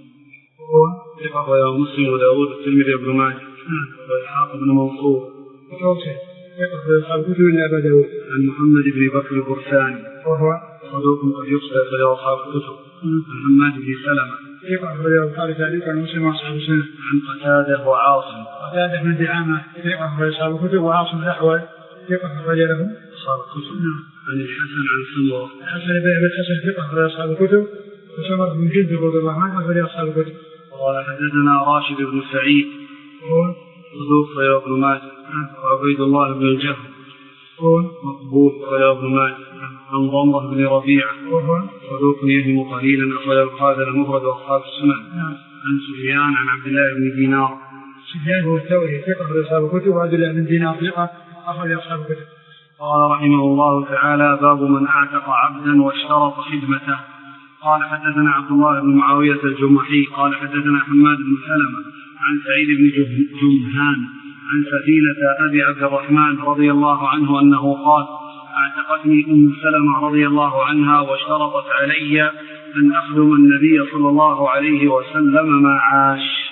وهو مسلم وداود الترمذي وابن ماجه وإسحاق بن منصور عن محمد بن بكر البرساني وهو صدوق قد يخطئ أخرج أصحاب الكتب. عن حماد بن سلمة عن قتادة وعاصم قتادة من دعامة أخرج أصحاب الكتب، وعاصم الأحول أخرج له أصحاب الكتب. عن الحسن عن سمرة الحسن بن الحسن ثقة أخرج أصحاب الكتب، وسمرة بن جندب رضي الله عنه أخرج أصحاب الكتب. قال حدثنا راشد بن سعيد هو صدوق رواه ابن ماجه، وعبيد الله بن الجهم هو مقبول رواه ابن ماجه، عن ضمرة بن ربيعة صدوق يهم قليلا أخرجه البخاري المفرد وأصحاب السنن. عن سفيان عن عبد الله بن دينار سفيان هو الثوري ثقة أخرج أصحاب الكتب، وعبد الله بن دينار ثقة أخرج أصحاب الكتب. قال رحمه الله تعالى: باب من أعتق عبدا واشترط خدمته. قال حدثنا عبد الله بن معاوية الجمحي قال حدثنا حماد بن سلمة عن سعيد بن جمهان عن سفينة أبي عبد الرحمن رضي الله عنه أنه قال: اعتقتني أم سلمة رضي الله عنها واشترطت علي أن أخدم النبي صلى الله عليه وسلم ما عاش.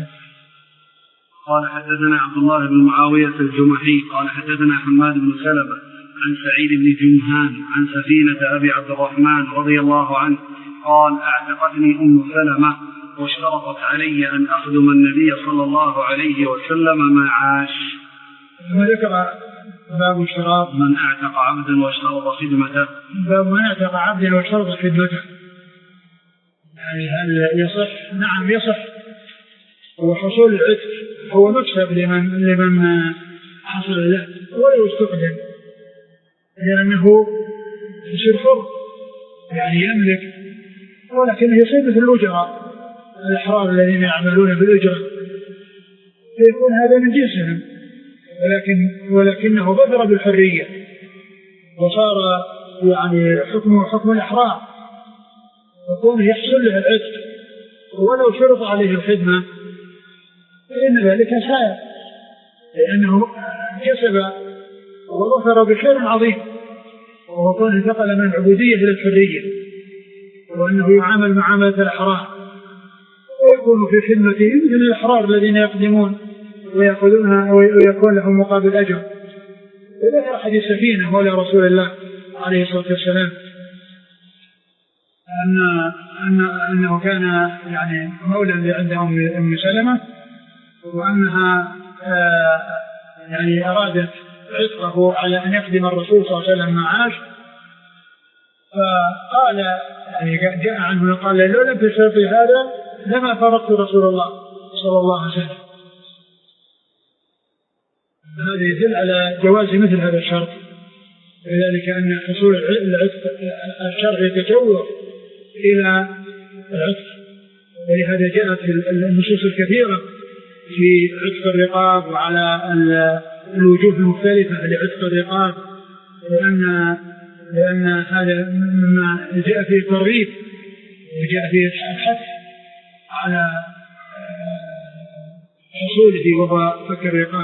قال حدثنا عبد الله بن معاوية الجمحي قال حدثنا حماد بن سلمة عن سعيد بن جمهان عن سفينة أبي عبد الرحمن رضي الله عنه قال: اعتقتني أم سلمة واشترطت علي أن أخدم النبي صلى الله عليه وسلم ما عاش. ثم ذكر باب اشتراط من اعتق عبدا واشترط خدمته. باب من اعتق عبدا واشترط خدمته، يعني هل يصح؟ نعم يصح، وحصول العتق هو مكسب لمن لمن حصل له ولو استخدم، لأنه يصير حر يعني يملك، ولكنه يصير مثل الأجراء الأحرار الذين يعملون بالأجرة، فيكون هذا من جنسهم، ولكن ولكنه ظفر بالحرية وصار يعني حكمه حكم الأحرار، وكونه يحصل له العتق ولو شرط عليه الخدمة فإن ذلك سائر، لأنه كسب وظفر بخير عظيم، وهو كونه انتقل من العبودية إلى الحرية، وأنه يعامل معاملة الأحرار ويكون في خدمته مثل الأحرار الذين يقدمون ويأخذونها ويكون لهم مقابل أجر. وذكر حديث سفينة مولى رسول الله عليه الصلاة والسلام أن أن أنه كان يعني مولى عندهم أم سلمة، وأنها يعني أرادت عتقه على أن يقدم الرسول صلى الله عليه وسلم معاش، فقال يعني جاء عنه قال: لو لم تشرطي هذا لما فرقت رسول الله صلى الله عليه وسلم. هذا يدل على جواز مثل هذا الشرط، لذلك أن حصول العتق الشرع يتجوز إلى العتق، ولهذا جاءت النصوص الكثيرة في عتق الرقاب وعلى الوجوه المختلفة لعتق الرقاب، لأن لأن هذا مما جاء فيه الترغيب وجاء فيه الحث على حصوله وهو فك الرقاب.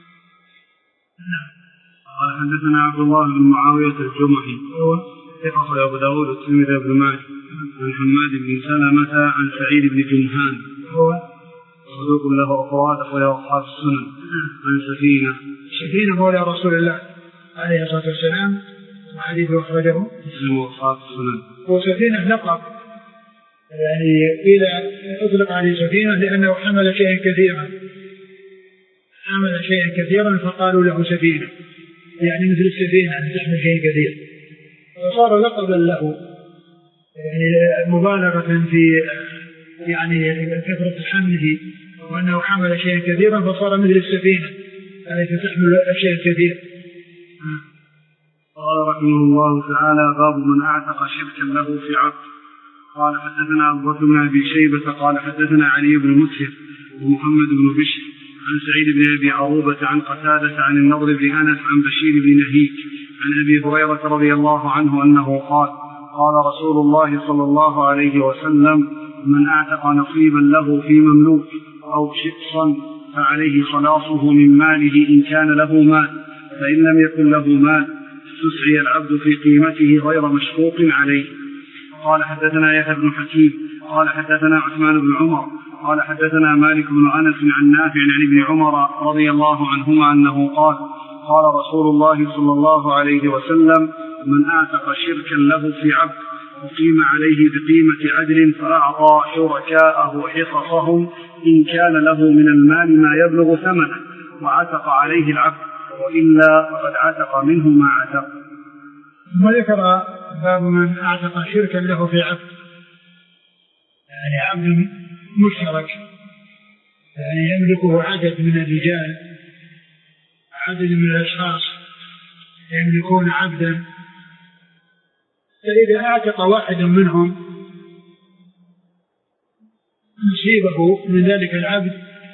قال حدثنا عبد الله بن معاوية الجمحي ثقة أبو داود والترمذي وابن ماجه عن حماد بن سلمة عن سعيد بن جمهان صدوق له أخوات أخوة أصحاب السنن عن سفينة سفينة مولى رسول الله عليه الصلاة والسلام وحديثه أخرجه مسلم وأصحاب السنن. وسفينة لقب يعني قيل أطلق عليه سفينة لأنه حمل شيئا كثيرا حمل شيئا كثيرا فقالوا له سفينة، يعني مثل السفينة أن تحمل شيئا كثير، فصار لقبا له يعني مبالغة في يعني كثرة حمله، وأنه حمل شيئا كثيرا فصار مثل السفينة التي تحمل شيئا كثير. قال رحمه الله تعالى: باب من أعتق شركا له في عقد. قال حدثنا أبو بكر بن أبي شيبة قال حدثنا علي بن مسهر ومحمد بن بشر عن سعيد بن أبي عروبة عن قتادة عن النضر بن أنس عن بشير بن نهيك عن أبي هريرة رضي الله عنه أنه قال: قال رسول الله صلى الله عليه وسلم: من أعتق نصيبا له في مملوك أو شقصا فعليه خلاصه من ماله إن كان له مال، فإن لم يكن له مال استسعي العبد في قيمته غير مشقوق عليه. قال حدثنا يحيى بن حكيم قال حدثنا عثمان بن عمر قال حدثنا مالك بن أنس عن نافع عن ابن عمر رضي الله عنهما أنه قال: قال رسول الله صلى الله عليه وسلم: من أعتق شركا له في عبد وقيم عليه بقيمة عدل فأعطى شركاءه حصصهم إن كان له من المال ما يبلغ ثمنه وعتق عليه العبد، وإلا فقد عتق منه ما عتق. وذكر باب من أعتق شركا له في عبد، يعني عبد مشترك يعني يملكه عدد من الرجال، عدد من الأشخاص يملكون عبدا، فإذا أعتق واحد منهم نصيبه من ذلك العبد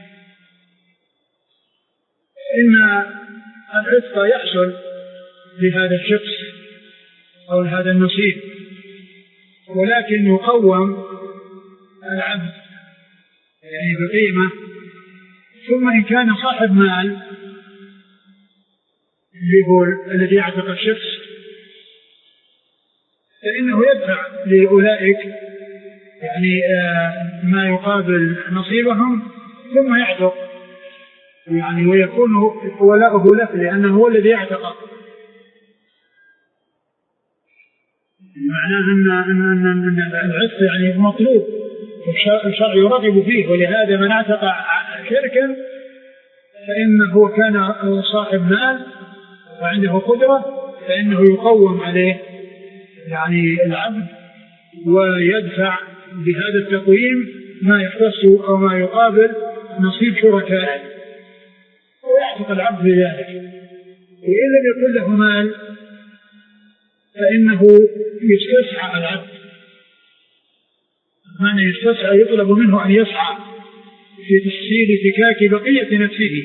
إن العتق يحصل لهذا الشخص أو لهذا النصيب، ولكن يقوم العبد يعني بقيمة، ثم إن كان صاحب مال اللي هو الذي يعتق الشخص فإنه يدفع لأولئك يعني ما يقابل نصيبهم ثم يعتق يعني ويكون ولاؤه له لأنه هو الذي يعتق. معناه أن أن أن العتق يعني مطلوب الشرع يرغب فيه، ولهذا من اعتق شركا فإنه كان صاحب مال وعنده قدرة فإنه يقوم عليه يعني العبد ويدفع بهذا التقويم ما يختص أو ما يقابل نصيب شركائه ويعتق العبد بذلك. وإن لم يكن له مال فإنه يستسعى العبد، معنى يستسعى يطلب منه أن يسعى في تحصيل فكاك بقية نفسه،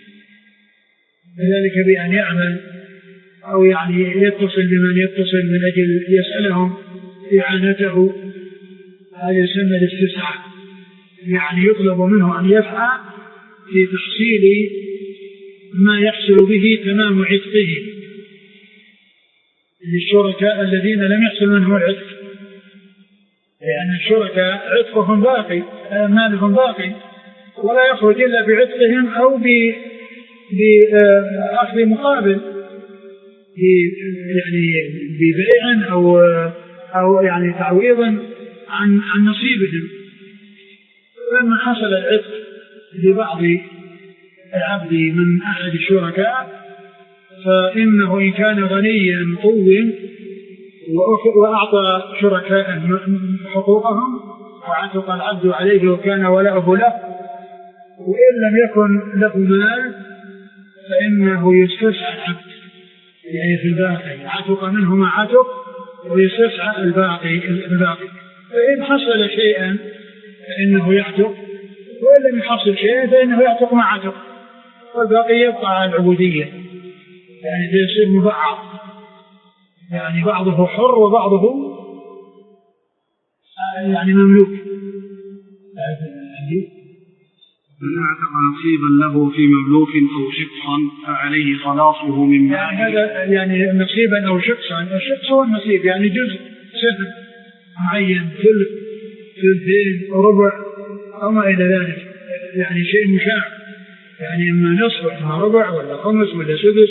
ذلك بأن يعمل أو يعني يتصل بمن يتصل من أجل يسألهم إعانته، هذا يسمى الاستسعاء، يعني يطلب منه أن يسعى في تحصيل ما يحصل به تمام عتقه للشركاء الذين لم يحصل منهم العتق، لأن الشركاء عتقهم باقي مالهم باقي ولا يخرج إلا بعتقهم أو بأخذ مقابل يعني ببيع أو أو يعني تعويضا عن عن نصيبهم. لما حصل العتق لبعض العبد من أحد الشركاء فإنه إن كان غنيا قوم وأعطى شركاء حقوقهم وعتق العبد عليه وكان ولاؤه له، وإن لم يكن له مال فإنه يستسعى العبد يعني في الباقي، عتق منه ما عتق ويستسعى الباقي الباقي، فإن حصل شيئا فإنه يعتق، وإن لم يحصل شيئا فإنه يعتق ما عتق، والباقي يبقى على العبودية يعني يصير مبعض، يعني بعضه حر وبعضه يعني مملوك. من اعتق نصيبا له في مملوك أو شقصا فعليه خلاصه من ماله. يعني هذا يعني نصيبا أو شقصا، الشقص هو النصيب يعني جزء سهم معين، ثلث ثلثين ربع أو ما إلى ذلك، يعني شيء مشاع، يعني إما نصف ولا ربع ولا خمس ولا سدس.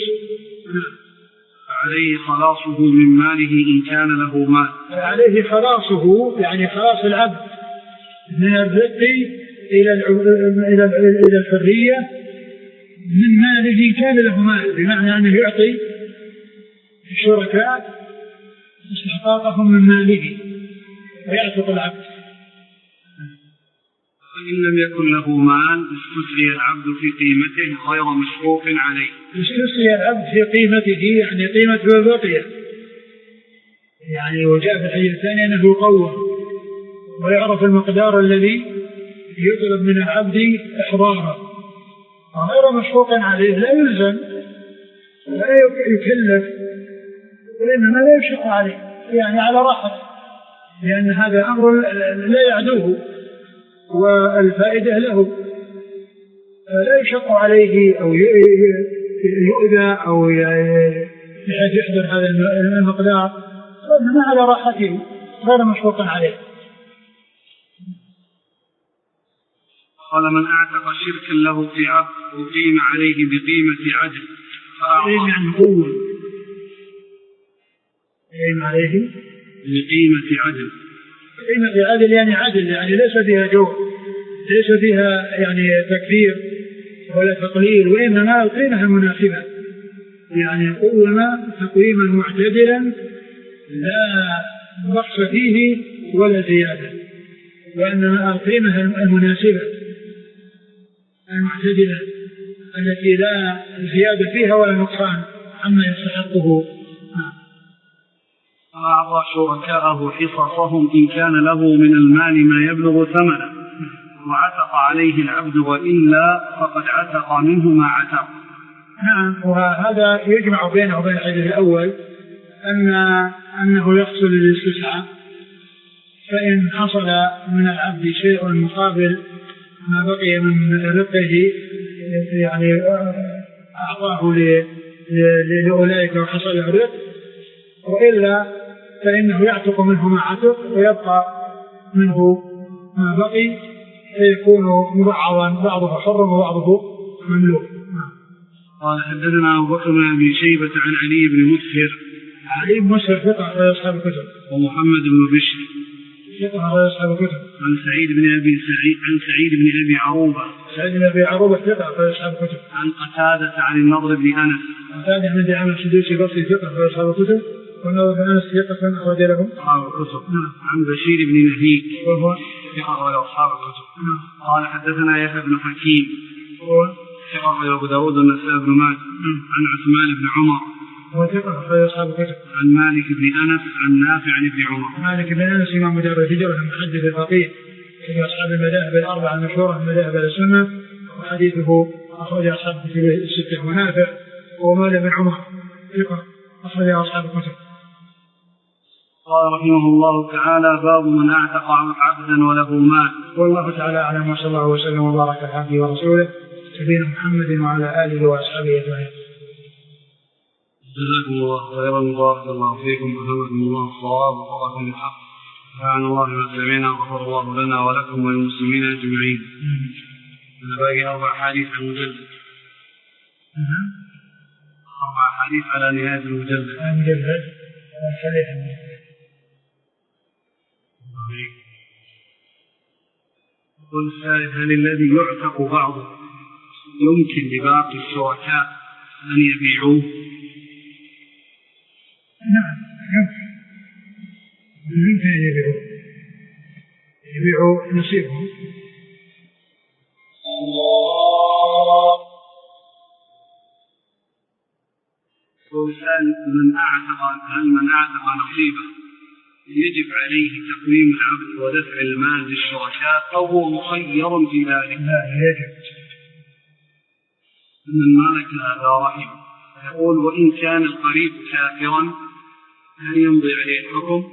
عليه خلاصه من ماله إن كان له مال. عليه خلاصه يعني خلاص العبد من الرق إلى إلى إلى الحرية من ماله إن كان له مال، بمعنى أنه يعطي الشركاء استحقاقهم من ماله ويعتق العبد. وإن لم يكن له مال استسعي العبد في قيمته غير مشقوق عليه. استسعي العبد في قيمته يعني قيمة البقية، يعني وجاء في الحديث الثاني أنه يقوم ويعرف المقدار الذي يطلب من العبد إحضاره، وغير مشروط عليه لا يلزم ولا يكلف، وإنما لا يشق عليه يعني على راحته، لأن هذا أمر لا يعدوه والفائدة له، لا يشق عليه أو يؤذى أو يحضر هذا المقدار، وإنما على راحته غير مشروط عليه. قال من اعتق شركا له في عبد أقيم عليه بقيمة عدل. أقيم يعني قوة، أقيم عليه بقيمة عدل. قيمة عدل يعني عدل، يعني ليس فيها جور، ليس فيها يعني تكبير ولا تقليل، وإنما القيمة المناسبة، يعني قوم تقويما معتدلا لا نقص فيه ولا زيادة، وإنما القيمة المناسبة المعتدلة التي لا زيادة فيها ولا نقصان عما يستحقه. أعطى شركاءه حصصهم إن كان له من المال ما يبلغ ثمنه، وعتق عليه العبد وإلا فقد عتق منه ما عتق. نعم، وهذا يجمع بينه وبين الحديث الأول أن أنه يحصل الاستسعاء، فإن حصل من العبد شيء مقابل ما بقي من رقه يعني أعطاه لأولئك وحصل الرق، وإلا فإنه يعتق منه ما عتق ويبقى منه ما بقي، فيكون مبعضا بعضه حر وبعضه مملوك. قال حدثنا أبو بكر بن أبي شيبة عن علي بن مسهر. علي بن مسهر ثقة أخرج أصحاب الكتب. ومحمد بن بشر ثقة أخرج أصحاب الكتب. عن سعيد بن أبي سعيد عن سعيد بن أبي عروبة. سعيد بن أبي عروبة ثقة أخرج أصحاب الكتب. عن قتادة عن النضر بن أنس. قتادة بن عامر السدوسي بصري ثقة أخرج أصحاب الكتب، والنضر بن أنس ثقة أخرج له أصحاب الكتب. عن بشير بن نهيك وهو ثقة أخرج أصحاب الكتب. قال حدثنا يحيى بن حكيم وهو ثقة أخرج أبو داود والنسائي بن ماجه. عن عثمان بن عمر وثقة أخرج أصحاب الكتب. عن مالك بن أنس عن نافع عن ابن عمر. مالك بن أنس إمام دار الهجرة المحدث الفقيه في أصحاب المذاهب الأربعة المشهورة من مذاهب السنة، وحديثه أخرج أصحاب الكتب الستة. ونافع ومالك بن عمر ثقة أخرج أصحاب الكتب. قال رحمه الله تعالى: باب من اعتق عبدا وله مال. والله تعالى أعلم، وصلى الله وسلم وبارك على عبده ورسوله نبينا محمد وعلى آله وأصحابه أجمعين. جزاكم الله خيرا وبارك الله فيكم وفهمكم الله الصواب ووفقكم للحق. سبحان الله لما سمعنا وغفر الله لنا ولكم وللمسلمين أجمعين. باقي أربع حديث عن المجلد. أربع حديث على نهاية المجلد. المجلد قل الثالث: هل الذي يعتق بعضه يمكن لباقي الشركاء أن يبيعوه؟ نعم يمكن أن يبيعوه، يبيعوا نصيبهم. قل الثالث: من اعتق هل من اعتق نصيبه يجب عليه تقويم العبد ودفع المال للشركاء أو هو مخير في ذلك؟ لا، يجب. من مالك هذا رحم يقول: وإن كان القريب كافرا هل يمضي عليه الحكم؟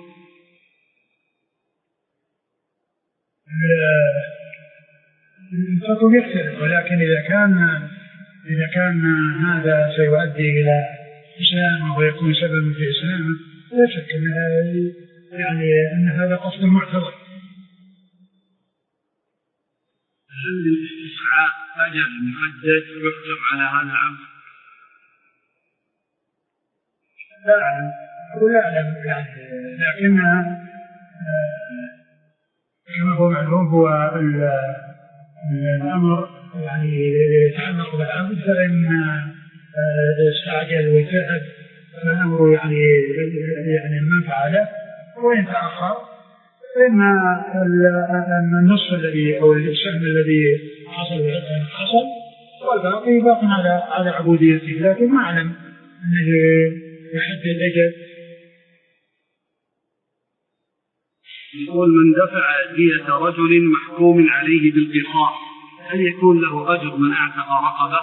الحكم يختلف، ولكن إذا كان إذا كان هذا سيؤدي إلى إسلامه ويكون سببا في إسلامه لا شك أن يعني أن هذا قصد معتبر. هل للاستسعاء أجل محدد يحكم على هذا العبد؟ لا أعلم ولا أعلم يعني، لكن كما هو معلوم هو الأمر يعني يتعلق بالعبد، فإن استعجل ويتعب فالأمر يعني يعني المنفعة له، وإن تأخر فإن النصف الذي أو السهم الذي حصل حصل والباقي باق على على عبوديته، لكن ما أعلم أنه يحدد أجل يقول من دفع دية رجل محكوم عليه بالقصاص هل يكون له أجر من أعتق رقبة؟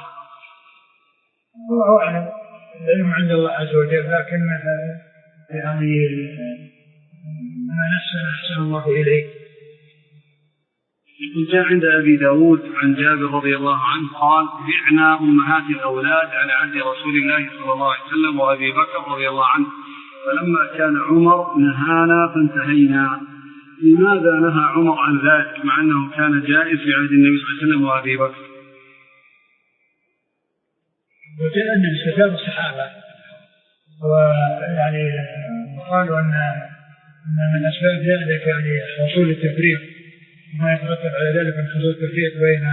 الله أعلم، العلم عند الله عز وجل، لكن يعني ما نحسن أحسن الله إليه. جاء عند أبي داود عن جابر رضي الله عنه قال بعنا أمهات الأولاد على عهد رسول الله صلى الله عليه وسلم وأبي بكر رضي الله عنه، فلما كان عمر نهانا فانتهينا. لماذا نهى عمر عن ذلك مع أنه كان جائز في عهد النبي صلى الله عليه وسلم وأبي بكر؟ وجاء أن استجاب الصحابة، ويعني قالوا أن من أسباب ذلك يعني حصول التفريق، ما يترتب على ذلك من حصول التفريق بين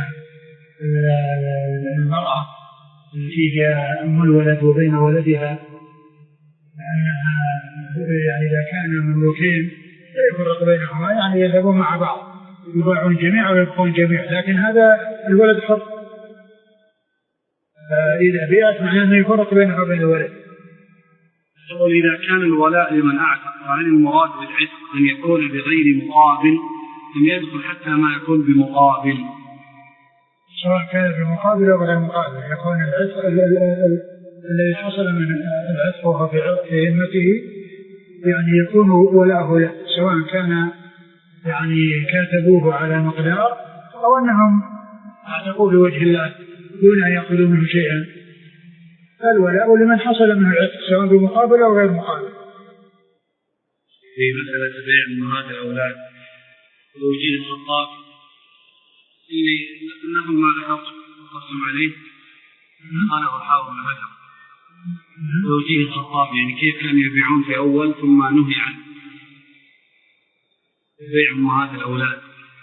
المرأة التي هي أم الولد وبين ولدها، لأنها يعني إذا كان مملوكين لا يفرق بينهما، يعني يذهبون مع بعض يباعون جميع ويبقون جميع، لكن هذا الولد حر، فإذا بيعت معناه أنه يفرق بينه وبين الولد. وإذا كان الولاء لمن أعتق فهل المراد بالعتق أن يكون بغير مقابل أم يدخل حتى ما يكون بمقابل؟ سواء كان بمقابل أو غير مقابل يكون العتق الذي حصل من العتق وهو في ذمته يعني يكون ولاءه له، سواء كان يعني كاتبوه على مقدار أو أنهم اعتقوا بوجه الله دون أن يأخذوا منه شيئا، فالولاء لمن حصل منه العتق سواء بمقابل أو غير مقابل. في مسألة بيع أمهات الأولاد ووجيه الخطاب اللي أنهم ما ذكرتم عليه قاله الحافظ بن حجر ووجيه الخطاب، يعني كيف كانوا يبيعون في أول ثم نهي عن بيع أمهات الأولاد.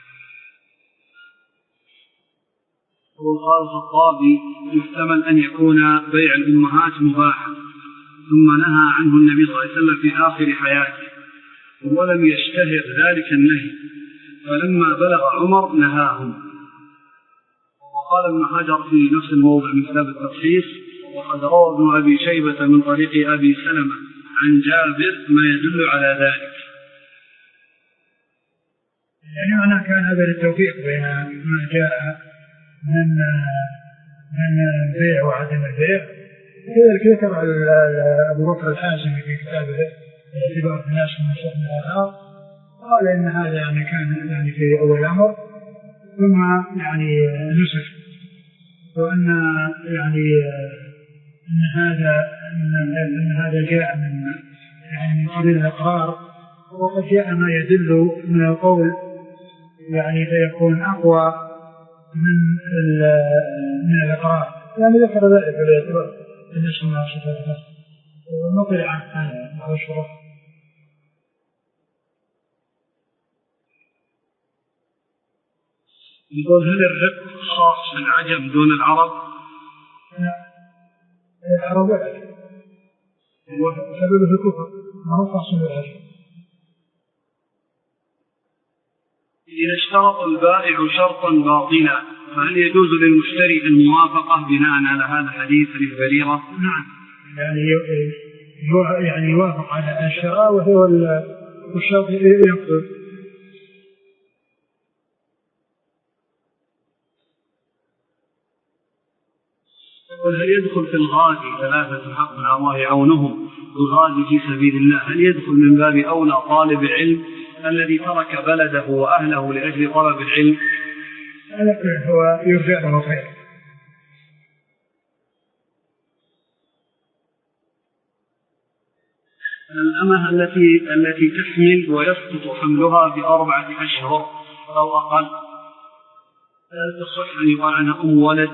وقال الخطابي يحتمل أن يكون بيع الأمهات مباحا ثم نهى عنه النبي صلى الله عليه وسلم في آخر حياته ولم يشتهر ذلك النهي، فلما بلغ عمر نهاهم. وقال ابن حجر في نفس الموضع من كتاب الترخيص وقد روى ابن أبي شيبة من طريق أبي سلمة عن جابر ما يدل على ذلك. يعني أنا كان هذا التوفيق بين ما جاء من من البيع وعدم البيع، كذلك ذكر أبو بكر الحازمي في كتابه اعتبار الناس من شأن الآثار، قال إن هذا يعني كان يعني في أول الأمر ثم يعني نسخ، وأن يعني أن هذا أن هذا جاء من يعني من قبيل الإقرار، وقد جاء ما يدل من القول يعني فيكون أقوى من من الإقرار، يعني ذكر ذلك بالاعتبار بالنسبة للصفات ونقل عن بعض الشروط. يقول هل الرق خاص بالعجم دون العرب؟ لا، العرب والعجم، وسببه الكفر ما هو خاص بالعجم. إذا اشترط البائع شرطا باطلا فهل يجوز للمشتري الموافقة بناء على هذا الحديث للبريرة؟ نعم، يعني يعني يوافق على الشراء وهو الشرط يقبل. هل يدخل في الغازي ثلاثة حق من الله يعونهم الغازي في سبيل الله، هل يدخل من باب أولى طالب العلم الذي ترك بلده وأهله لأجل طلب العلم؟ هو يرجع له خير. الأمة التي التي تحمل ويسقط حملها بأربعة أشهر أو أقل هل تصح أن يقال عنها أم ولد؟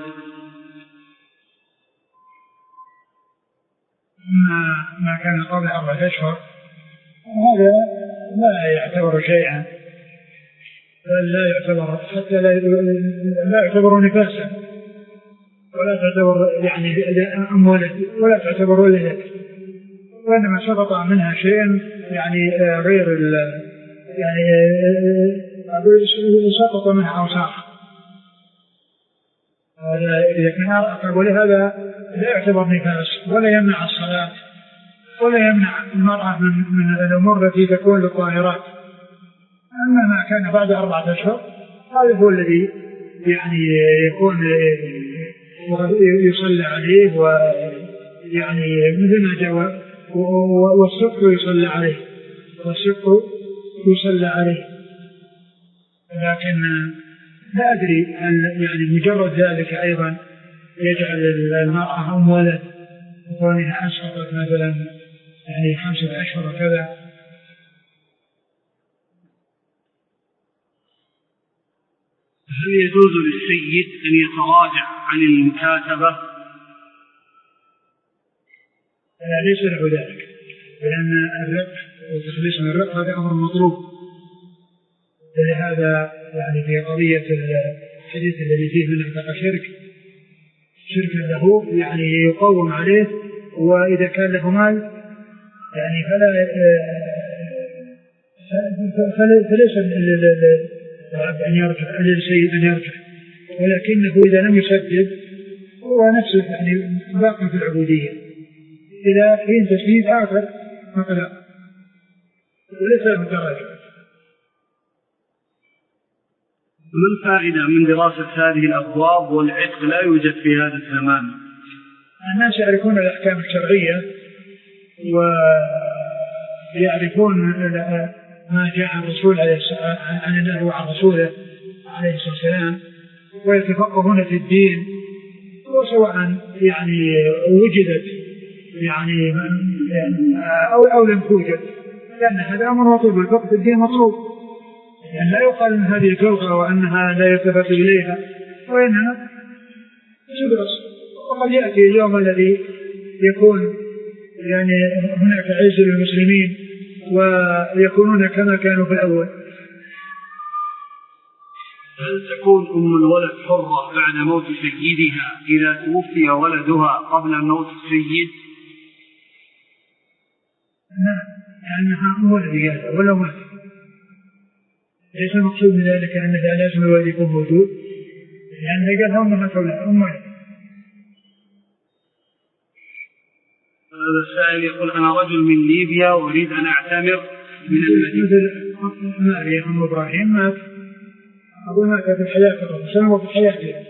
ما ما كان قبل أربعة أشهر هذا لا يعتبر شيئا، بل لا يعتبر حتى لا, لا يعتبر نفاسا ولا تعتبر يعني أم ولد ولا تعتبر ولد، وإنما سقط منها شيء يعني غير يعني سقط منها أوساخ، إذا كان أقرب ولهذا لا يعتبر نفاس ولا يمنع الصلاة ولا يمنع المرأة من, من الأمور التي تكون للطاهرات، أما ما كان بعد أربعة أشهر هذا هو الذي يعني يكون يصلى عليه، ويعني مثل ما جاء والسق يصلى عليه والسق يصلى عليه. لكن لا أدري هل يعني مجرد ذلك أيضا يجعل المرأة أم ولد وكونها أسقطت مثلا يعني خمسة أشهر وكذا. هل يجوز للسيد أن يتراجع عن المكاتبة؟ لا، ليس له ذلك، لأن الرق وتخليص من الرق هذا أمر مطلوب. لهذا يعني في قضية الحديث الذي فيه من اعتق شرك شرك له يعني يقوم عليه، وإذا كان له مال يعني فلا فليس العبد أن يرجع للسيد أن يرجع، ولكنه إذا لم يسدد هو نفسه يعني باقي في العبودية إلى حين تسديد آخر مطلق، وليس له تراجع. ما الفائدة من دراسة هذه الأبواب والعتق لا يوجد في هذا الزمان؟ الناس يعرفون الأحكام الشرعية ويعرفون ما جاء عن الرسول عن الله وعن رسوله عليه الصلاة والسلام، ويتفقهون في الدين، وسواء يعني وجدت يعني أو أو لم توجد، لأن هذا أمر مطلوب، الفقه في الدين مطلوب، يعني لا يقال أن هذه كلغة وأنها لا يلتفت إليها، وإنها تدرس. وقد يأتي اليوم الذي يكون يعني هناك عز للمسلمين ويكونون كما كانوا في الأول. هل تكون أم الولد حرة بعد موت سيدها إذا توفي ولدها قبل موت السيد؟ نعم، لأنها أم ولدها ولا مات. ليس المقصود من ذلك أنها لازم الولد يكون موجود، لأن قال أمها كونها أم ولد. هذا السائل يقول أنا رجل من ليبيا وأريد أن أعتمر من المدينة. مثل ماريا أم إبراهيم مات، أبو مات في الحياة الرسول وفي حياته.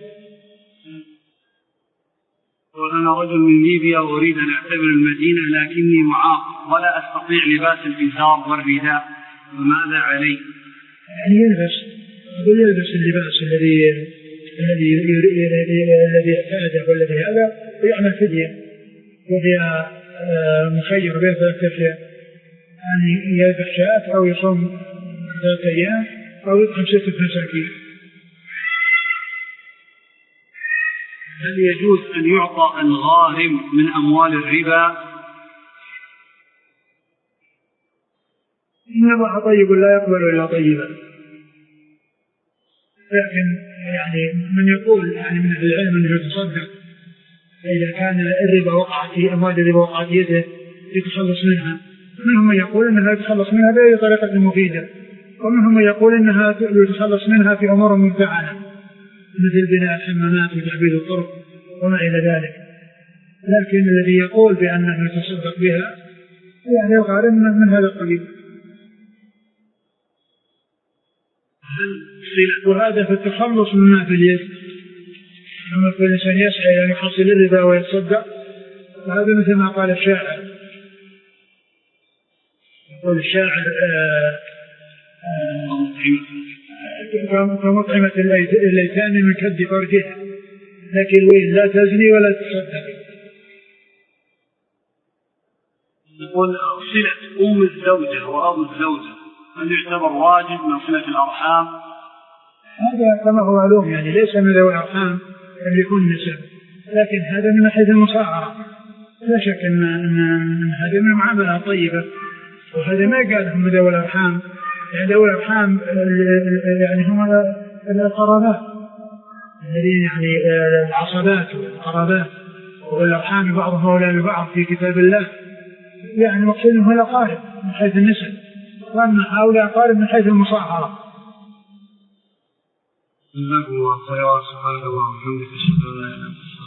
وأنا رجل من ليبيا وأريد أن أعتمر المدينة لكني معاق ولا أستطيع لباس الإزار والرداء، فماذا علي؟ يعني يلبس يلبس اللباس الذي الذي الذي اعتاده والذي هذا، ويعمل فدية، وهي مخير بين ثلاثة أشياء، يعني يذبح شاة أو يصوم ثلاثة أيام أو يطعم ستة مساكين. هل يجوز أن يعطى الغارم من أموال الربا؟ إن الله طيب لا يقبل إلا طيبا، لكن يعني من يقول يعني من أهل العلم أنه يتصدق إذا كان الربا وقع في أموال الربا وقع في يده يتخلص منها. منهم من يقول أنها يتخلص منها بأي طريقة مفيدة، ومنهم من يقول أنها يتخلص منها في أمور ممتعة مثل بناء الحمامات وتعبيد الطرق وما إلى ذلك. لكن الذي يقول بأنه يتصدق بها يعني يقارن من هذا القبيل. وهذا في التخلص مما في اليد. لما في الإنسان يسعى أن يحصل الربا ويتصدق، وهذا مثل ما قال الشاعر، يقول الشاعر كمطعمة الليتان من كد فرجها، لكن وين لا تزني ولا تصدق. يقول صلة أم الزوجة وأبو الزوجة هل يعتبر واجب من صلة الأرحام؟ هذا كما هو معلوم يعني ليس من ذوي الأرحام اللي يكون نسب، لكن هذا من ناحية المصاهرة. لا شك أن, أن هذا من معاملة طيبة، وهذا ما قال هم ذوي الأرحام، يعني ذوي الأرحام يعني هم القرابات الذين يعني العصبات والقرابات، والأرحام بعضهم أولى ببعض في كتاب الله، يعني مقصود هو الأقارب من حيث النسب، وأما هؤلاء أقارب من حيث المصاهرة. جزاكم الله خيرا. سبحانك اللهم وبحمدك أشهد أن لا إله إلا أنت.